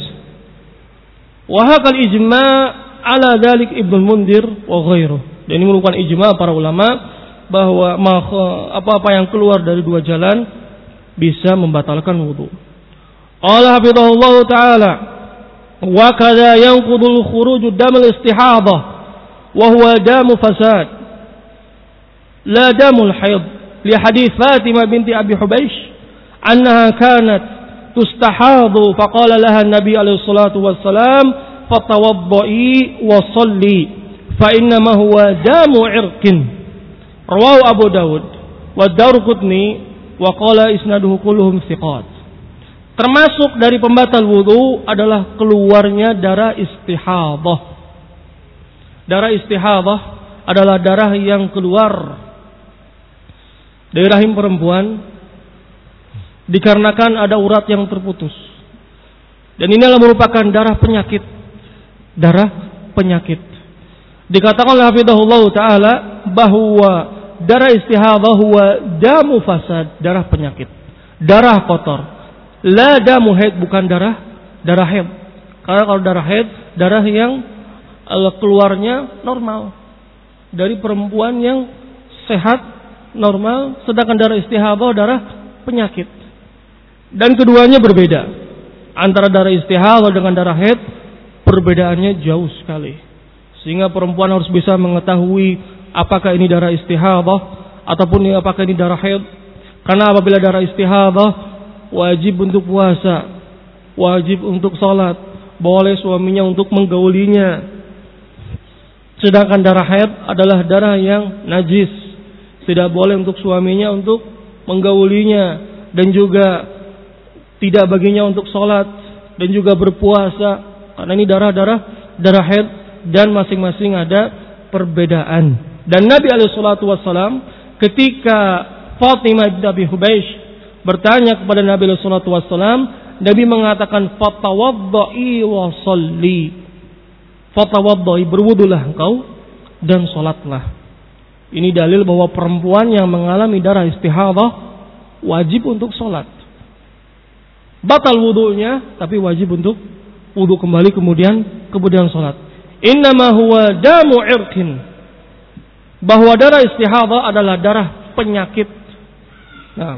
Wa hakal ijma' ala dzalik Ibnu Mundir wa ghairuh. Dan ini merupakan ijma' para ulama bahwa apa-apa yang keluar dari dua jalan bisa membatalkan wudu. Allah hafizahullah ta'ala, wa kadza yanqudul khuruju damul istihadah wa huwa damu fasad la damul haid, li hadits Fatimah binti Abi Hubaysh annaha kanat tustahadu faqala laha an-nabi alaihi salatu wassalam fatawaddai wa salli fa inna ma huwa damu irqin. Rawahu Abu Dawud wa Darqutni wa qala isnaduhu kulluhum thiqat. Termasuk dari pembatal wudu adalah keluarnya darah istihadah. Darah istihadah adalah darah yang keluar dari rahim perempuan dikarenakan ada urat yang terputus. Dan ini adalah merupakan darah penyakit. Darah penyakit. Dikatakan oleh hafizahullah ta'ala bahwa darah istihadah huwa damu fasad, darah penyakit, darah kotor. La damu haid, bukan darah darah haid. Karena kalau darah haid, darah yang keluarnya normal dari perempuan yang sehat normal, sedangkan darah istihadah darah penyakit. Dan keduanya berbeda. Antara darah istihadah dengan darah haid perbedaannya jauh sekali. Sehingga perempuan harus bisa mengetahui apakah ini darah istihadah ataupun apakah ini darah haid. Karena apabila darah istihadah wajib untuk puasa, wajib untuk sholat, boleh suaminya untuk menggaulinya. Sedangkan darah haid adalah darah yang najis, tidak boleh untuk suaminya untuk menggaulinya, dan juga tidak baginya untuk sholat dan juga berpuasa, karena ini darah-darah darah haid dan masing-masing ada perbedaan. Dan Nabi alaihi salatu wassalam ketika Fatimah binti Abi Hubaysh bertanya kepada Nabi sallallahu alaihi wasallam, Nabi mengatakan fatawaddai wa sholli. Fatawaddai, berwudulah engkau dan salatlah. Ini dalil bahwa perempuan yang mengalami darah istihadah wajib untuk salat. Batal wudunya tapi wajib untuk wudu kembali kemudian kemudian salat. Innama huwa damu irqin. Bahwa darah istihadah adalah darah penyakit. Nah,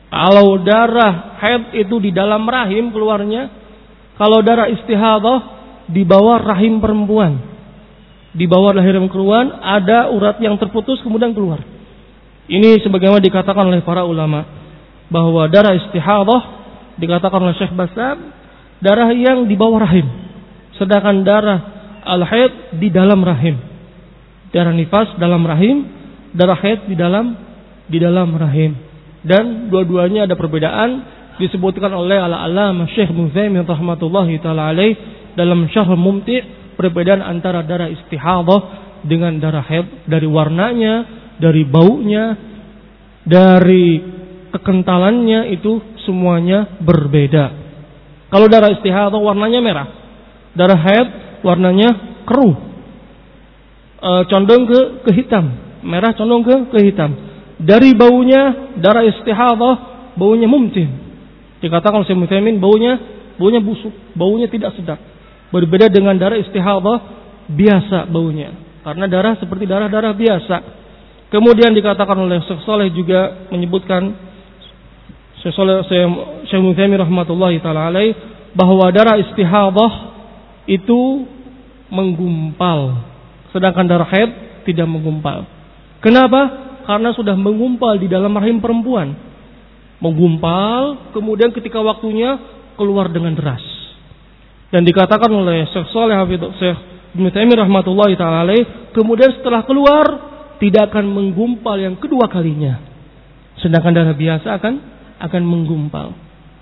Kalau darah haid itu di dalam rahim keluarnya, kalau darah istihadah di bawah rahim perempuan, di bawah lahir perempuan ada urat yang terputus kemudian keluar. Ini sebagaimana dikatakan oleh para ulama bahwa darah istihadah dikatakan oleh Syekh Bassam darah yang di bawah rahim, sedangkan darah al-haid di dalam rahim. Darah nifas dalam rahim, darah haid di dalam di dalam rahim. Dan dua-duanya ada perbedaan disebutkan oleh al-allamah Syekh Ibnu Utsaimin rahmatullahi taala alaih dalam Syarh Mumti', perbedaan antara darah istihadah dengan darah haid dari warnanya, dari baunya, dari kekentalannya itu semuanya berbeda. Kalau darah istihadah warnanya merah, darah haid warnanya keruh, e, condong ke ke hitam, merah condong ke ke hitam. Dari baunya, darah istihadah baunya mumtin. Dikatakan oleh Syekh Utsaimin baunya baunya busuk, baunya tidak sedap. Berbeda dengan darah istihadah biasa baunya, karena darah seperti darah-darah biasa. Kemudian dikatakan oleh Syekh Saleh juga menyebutkan Syekh Saleh Syekh Utsaimin rahmatullahi taala alaih bahwa darah istihadah itu menggumpal, sedangkan darah haid tidak menggumpal. Kenapa? Karena sudah menggumpal di dalam rahim perempuan. Menggumpal, kemudian ketika waktunya keluar dengan deras. Dan dikatakan oleh Syekh Shalih Hafidh Syekh Ibnu Taimiyah rahmatullahi taala alaih, kemudian setelah keluar tidak akan menggumpal yang kedua kalinya. Sedangkan darah biasa akan akan menggumpal.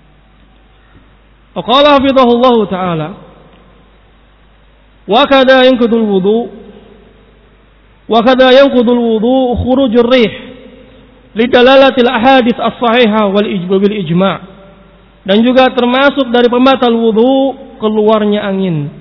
Qala hafidhahullahu taala, wa kada yanqudul wudu wa kada yanqudul wudu khurujur rih lidalalatil ahadits as-sahihah wal ijbil ijma'. Dan juga termasuk dari pembatal wudu keluarnya angin.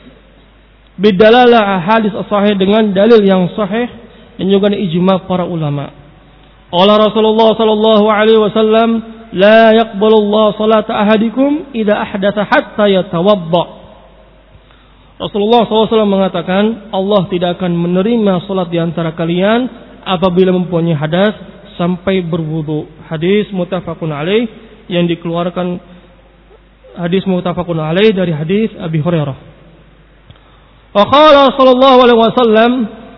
Bidalalah ahadits as-sahih dengan dalil yang sahih dan juga ijma' para ulama. Qala Rasulullah sallallahu alaihi wasallam, la yaqbalullahu salata ahadikum idza ahdatsa hatta yatawadda. Rasulullah sallallahu alaihi wasallam mengatakan, Allah tidak akan menerima salat di antara kalian apabila mempunyai hadas sampai berwudu. Hadis muttafaqun alaih yang dikeluarkan, hadis muttafaqun alaih dari hadis Abi Hurairah. Wa qala sallallahu alaihi wasallam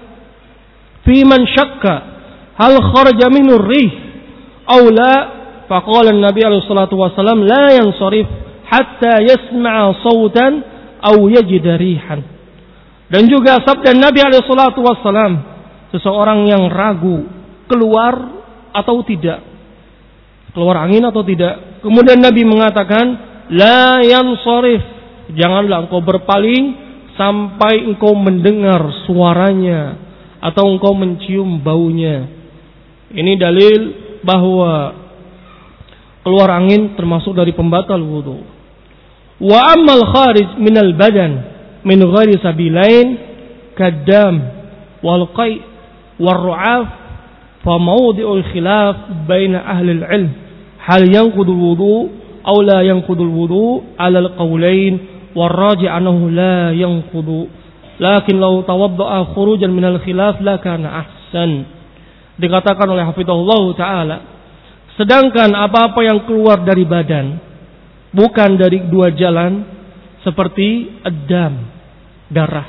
fi man syakka hal kharaja minhu rih aw la, faqala an-nabi alaihi salatu wasallam la yansarif hatta yasma'a sautan aw yajida rihan. Dan juga sabda Nabi alaihi salatu wasallam, seseorang yang ragu keluar atau tidak, keluar angin atau tidak, kemudian Nabi mengatakan la yansarif, janganlah engkau berpaling sampai engkau mendengar suaranya atau engkau mencium baunya. Ini dalil bahwa keluar angin termasuk dari pembatal wudu. Wa ammal kharij minal badan min ghairi sabilain kadam wal qai war ru'af fa mawdi'ul khilaf baina ahli al-ilm hal yanqudu wudu aw la yanqudu wudu ala al-qawlain war raji' annahu la yanqudu lakin law tawadda'a khurujan minal khilaf la kana ahsan. Dikatakan oleh hafizahullah taala, sedangkan apa-apa yang keluar dari badan bukan dari dua jalan seperti ad-dam, darah,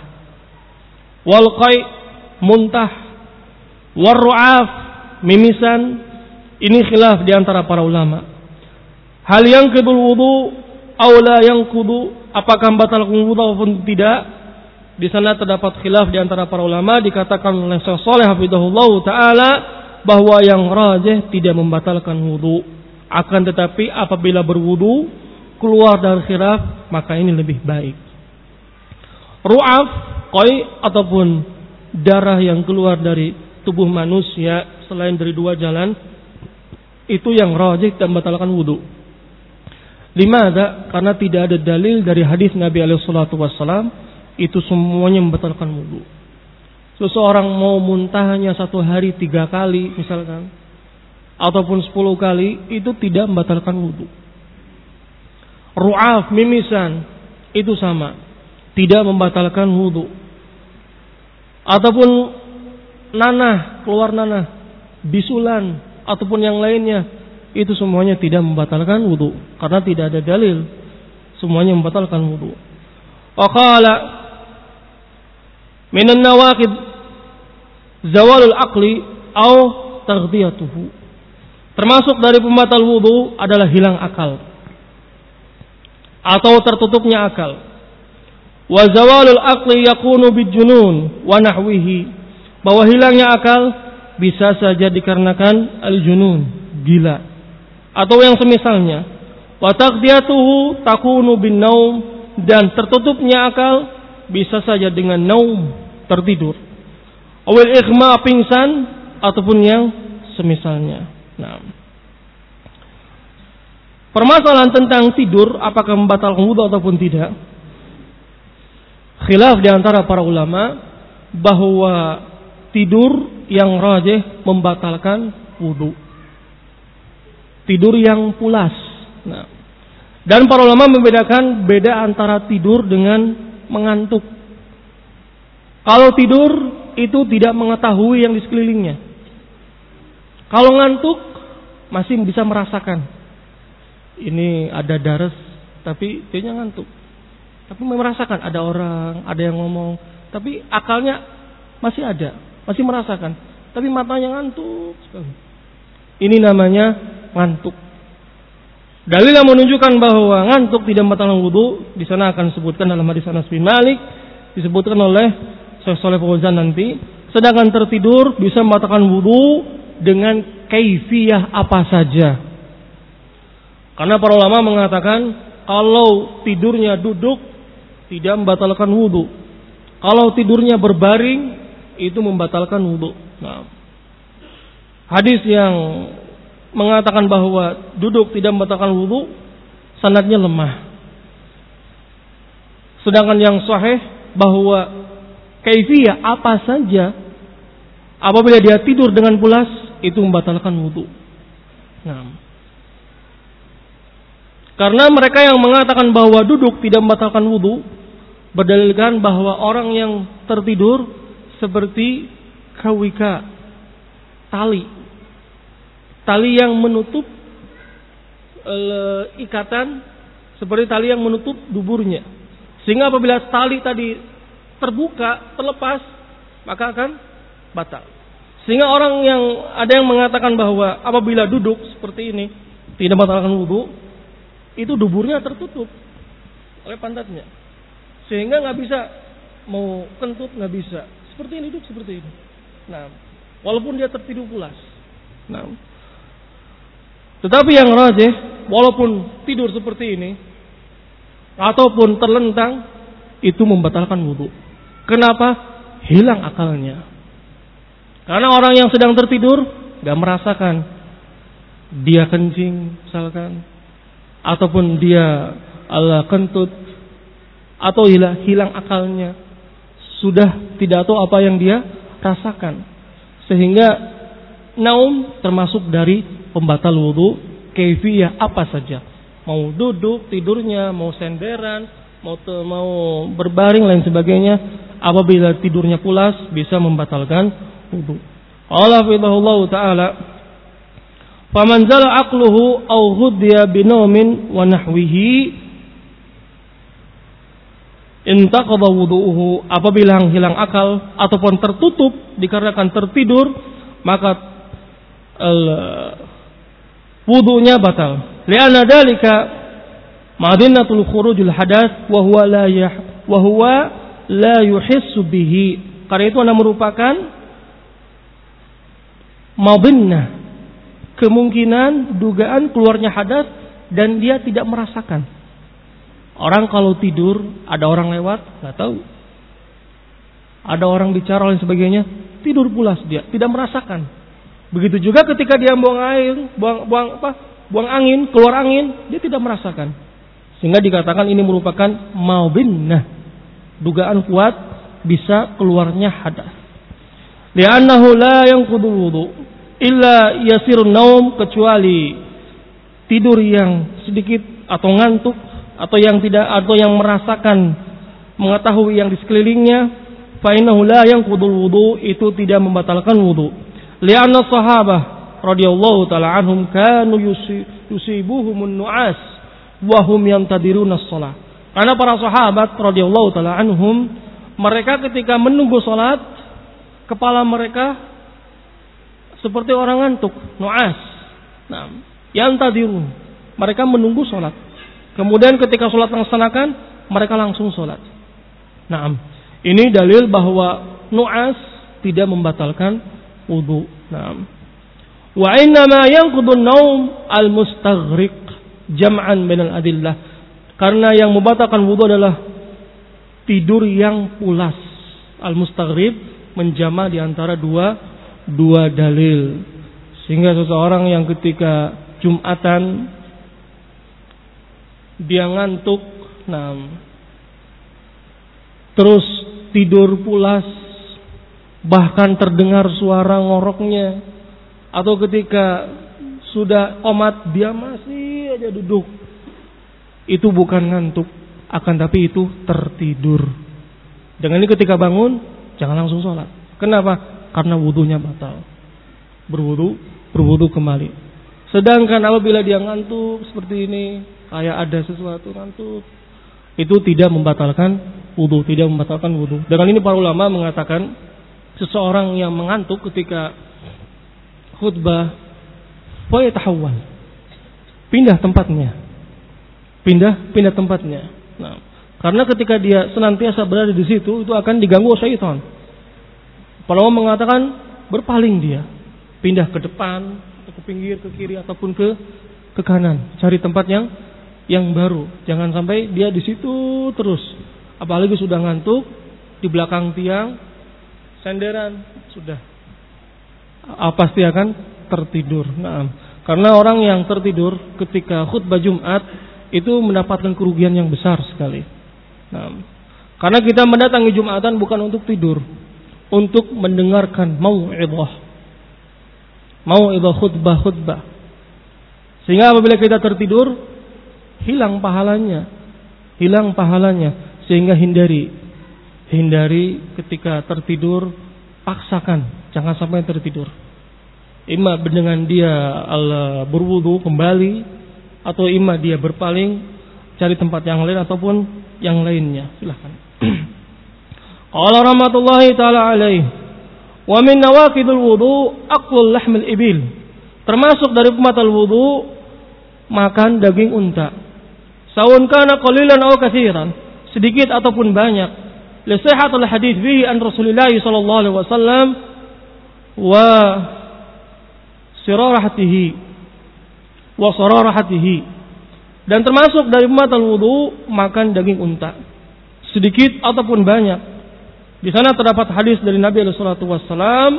wal qai, muntah, war ru'af, mimisan, ini khilaf di antara para ulama. Hal yang kedul wudu aw la yanqudu, apakah batal wudu ataupun tidak? Di sana terdapat khilaf di antara para ulama. Dikatakan oleh Syekh Shalih hafizahullah taala bahwa yang rajih tidak membatalkan wudu, akan tetapi apabila berwudu keluar dari khilaf maka ini lebih baik. Ru'af, qai ataupun darah yang keluar dari tubuh manusia selain dari dua jalan, itu yang rajih dan membatalkan wudu. Limadza? Karena tidak ada dalil dari hadis Nabi alaihi salatu wassalam itu semuanya membatalkan wudu. Seseorang mau muntahnya satu hari tiga kali misalkan, ataupun sepuluh kali, itu tidak membatalkan wudu. Ru'af, mimisan, itu sama, tidak membatalkan wudu. Ataupun nanah, keluar nanah, bisulan, ataupun yang lainnya, itu semuanya tidak membatalkan wudu karena tidak ada dalil semuanya membatalkan wudu. Wa qala minan nawaqid zawalul aqli au taghdiyatuhu. Termasuk dari pembatal wudu adalah hilang akal atau tertutupnya akal. Wa zawalul aqli yakunu bijunun wa nahwihi. Bahwa hilangnya akal bisa saja dikarenakan al-junun, gila, atau yang semisalnya. Wa taghdiyatuhu takunu bin naum, dan tertutupnya akal bisa saja dengan naum, tertidur. Awil ighma, pingsan, ataupun yang semisalnya. Nah, permasalahan tentang tidur apakah membatalkan wudu ataupun tidak, khilaf di antara para ulama bahwa tidur yang rajih membatalkan wudu. Tidur yang pulas. Nah, dan para ulama membedakan beda antara tidur dengan mengantuk. Kalau tidur itu tidak mengetahui yang di sekelilingnya. Kalau ngantuk masih bisa merasakan. Ini ada daras tapi dia ngantuk. Tapi merasakan ada orang, ada yang ngomong, tapi akalnya masih ada, masih merasakan, tapi matanya ngantuk sekali. Ini namanya ngantuk. Dalil yang menunjukkan bahwa ngantuk tidak membatalkan wudu di sana akan disebutkan dalam hadis Anas bin Malik, disebutkan oleh Syekh Shalih Fauzan nanti. Sedangkan tertidur bisa membatalkan wudu dengan kaifiyah apa saja. Karena para ulama mengatakan kalau tidurnya duduk tidak membatalkan wudu. Kalau tidurnya berbaring itu membatalkan wudu. Nah, hadis yang mengatakan bahwa duduk tidak membatalkan wudu sanadnya lemah. Sedangkan yang sahih bahwa kaifiyah apa saja apabila dia tidur dengan pulas itu membatalkan wudu. Nah, karena mereka yang mengatakan bahwa duduk tidak membatalkan wudu berdalilkan bahwa orang yang tertidur seperti kawika, tali, tali yang menutup e, ikatan seperti tali yang menutup duburnya, sehingga apabila tali tadi terbuka, terlepas, maka akan batal. Sehingga orang yang ada yang mengatakan bahwa apabila duduk seperti ini tidak membatalkan wudu, itu duburnya tertutup oleh pantatnya. Sehingga nggak bisa mau kentut, nggak bisa. Seperti ini duduk seperti ini. Nah, walaupun dia tertidur pulas. Nah, tetapi yang rajih, walaupun tidur seperti ini ataupun terlentang, itu membatalkan wudu. Kenapa? Hilang akalnya. Karena orang yang sedang tertidur nggak merasakan dia kencing, misalkan, ataupun dia ala kentut, atau hilang, hilang akalnya, sudah tidak tahu apa yang dia rasakan, sehingga naum termasuk dari pembatal wudu, kaifiyah apa saja, mau duduk tidurnya, mau senderan, mau te, mau berbaring lain sebagainya, apabila tidurnya pulas bisa membatalkan wudu. Allah firmanallahu taala, faman zala aqluhu aw ghuddiya binaumin wa nahwihi intaqadha wudu'uhu. Apabila hilang akal ataupun tertutup dikarenakan tertidur, maka wudunya batal. Li'anna dalika madinatul khurujul hadath wa huwa la yah wa huwa la yuhissu bihi. Karena itu anda merupakan madinah, kemungkinan dugaan keluarnya hadas dan dia tidak merasakan. Orang kalau tidur, ada orang lewat, nggak tahu. Ada orang bicara dan sebagainya, tidur pulas dia, tidak merasakan. Begitu juga ketika dia buang air, buang, buang apa, buang angin, keluar angin, dia tidak merasakan. Sehingga dikatakan ini merupakan maubinah, dugaan kuat bisa keluarnya hadas. Li'annahu la yanqudu wudu illa yasirun naum, kecuali tidur yang sedikit atau ngantuk, atau yang tidak, atau yang merasakan, mengetahui yang di sekelilingnya, fa innahu la yanqudul wudu, itu tidak membatalkan wudu. Li'anna sahabah radhiyallahu taala anhum kanu yusibuhumun nu'as wa hum yantadiruna shalah. Karena para sahabat radhiyallahu taala anhum, mereka ketika menunggu salat, kepala mereka seperti orang ngantuk, nu'as. Nah, yantadirun. Mereka menunggu salat. Kemudian ketika salat dilaksanakan, mereka langsung salat. Nah, ini dalil bahwa nu'as tidak membatalkan wudu. Nah, wa innama yanqudu an-naum al-mustaghriq jam'an bainal adillah. Karena yang membatalkan wudu adalah tidur yang pulas. Al-mustaghrib menjama di antara dua dua dalil. Sehingga seseorang yang ketika Jumatan dia ngantuk, nah, terus tidur pulas, bahkan terdengar suara ngoroknya, atau ketika sudah qomat dia masih aja duduk, itu bukan ngantuk, akan tapi itu tertidur. Dengan ini ketika bangun jangan langsung sholat. Kenapa? Karena wudunya batal. Berwudu, berwudu kembali. Sedangkan apabila dia ngantuk seperti ini, kayak ada sesuatu ngantuk, itu tidak membatalkan wudu, tidak membatalkan wudu. Dengan ini para ulama mengatakan seseorang yang mengantuk ketika khutbah, fa yatahawwal, pindah tempatnya, pindah pindah tempatnya. Nah, karena ketika dia senantiasa berada di situ, itu akan diganggu syaitan. Para ulama mengatakan berpaling dia, pindah ke depan, ke pinggir, ke kiri ataupun ke ke kanan, cari tempat yang yang baru. Jangan sampai dia di situ terus. Apalagi sudah ngantuk, di belakang tiang, senderan, sudah. Ah, pasti akan tertidur. Nah, karena orang yang tertidur ketika khutbah Jumat itu mendapatkan kerugian yang besar sekali. Nah, karena kita mendatangi Jumatan bukan untuk tidur, untuk mendengarkan mau'idhah. Mau'idhah khutbah-khutbah. Sehingga apabila kita tertidur, hilang pahalanya. Hilang pahalanya. Sehingga hindari. Hindari ketika tertidur, paksakan. Jangan sampai tertidur. Ima dengan dia Allah berwudu kembali, atau ima dia berpaling, cari tempat yang lain ataupun yang lainnya. Silakan. Qala rahmatullahi ta'ala alaih, wa min nawaqidul wudu aqlul lahmil ibil. Termasuk dari pembatal wudu makan daging unta. Saun kana qalilan aw katsiran, sedikit ataupun banyak. Li sihhatil hadits fihi an Rasulillah sallallahu alaihi wasallam wa sirarahatihi wa sararahatihi. Dan termasuk dari pembatal wudu makan daging unta, sedikit ataupun banyak. Di sana terdapat hadis dari Nabi sallallahu alaihi wasallam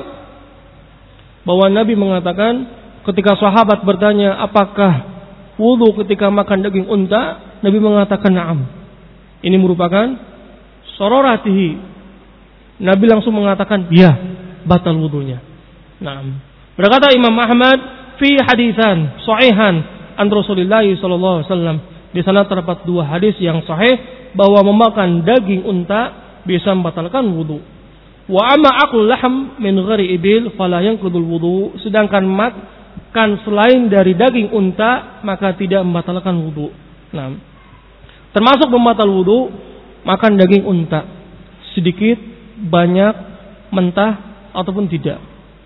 bahwa Nabi mengatakan ketika sahabat bertanya apakah wudu ketika makan daging unta, Nabi mengatakan na'am. Ini merupakan sararatihi. Nabi langsung mengatakan ya, batal wudunya. Na'am. Berkata Imam Ahmad fi hadisan sahihan an Rasulillah sallallahu alaihi wasallam. Di sana terdapat dua hadis yang sahih bahwa memakan daging unta bisa membatalkan wudu. Wa amma aqlul lahm min ghairi ibil fala yanqudul wudu. Sedangkan makan selain dari daging unta maka tidak membatalkan wudu. Nah, termasuk pembatal wudu makan daging unta, sedikit, banyak, mentah ataupun tidak.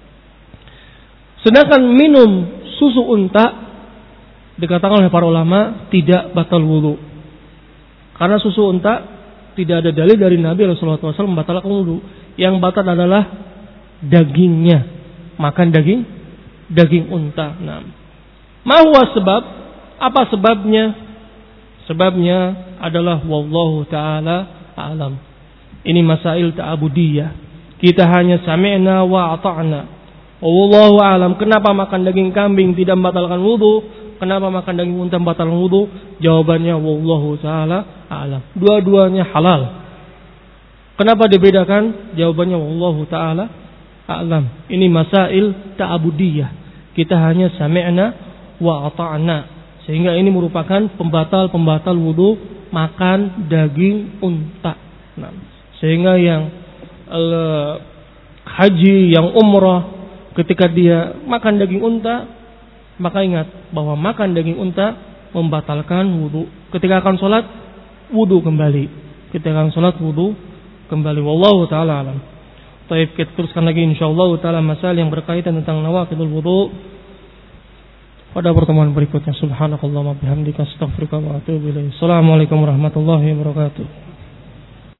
Sedangkan minum susu unta dikatakan oleh para ulama tidak batal wudu. Karena susu unta tidak ada dalil dari Nabi sallallahu alaihi wasallam membatalkan wudu. Yang batal adalah dagingnya. Makan daging daging unta. Nah, ma huwa sebab? Apa sebabnya? Sebabnya adalah wallahu taala a'lam. Ini masail ta'abudiyah. Kita hanya sami'na wa ata'na. Wallahu a'lam. Kenapa makan daging kambing tidak membatalkan wudu? Kenapa makan daging unta membatalkan wudu? Jawabannya wallahu taala a'lam. Dua-duanya halal. Kenapa dibedakan? Jawabannya wallahu taala a'lam. Ini masail ta'abudiyah. Kita hanya sami'na wa ata'na. Sehingga ini merupakan pembatal-pembatal wudu makan daging unta. Nah, sehingga yang uh, haji, yang umrah ketika dia makan daging unta, maka ingat bahwa makan daging unta membatalkan wudu. Ketika akan sholat, wudu kembali. Ketika akan sholat, wudu kembali. Wallahu ta'ala alam. Baik, kita teruskan lagi insyaallah ta'ala masalah yang berkaitan tentang nawaqidul wudu pada pertemuan berikutnya. Subhanakallahumma bihamdika astaghfiruka wa atubu ilaik. Assalamualaikum warahmatullahi wabarakatuh.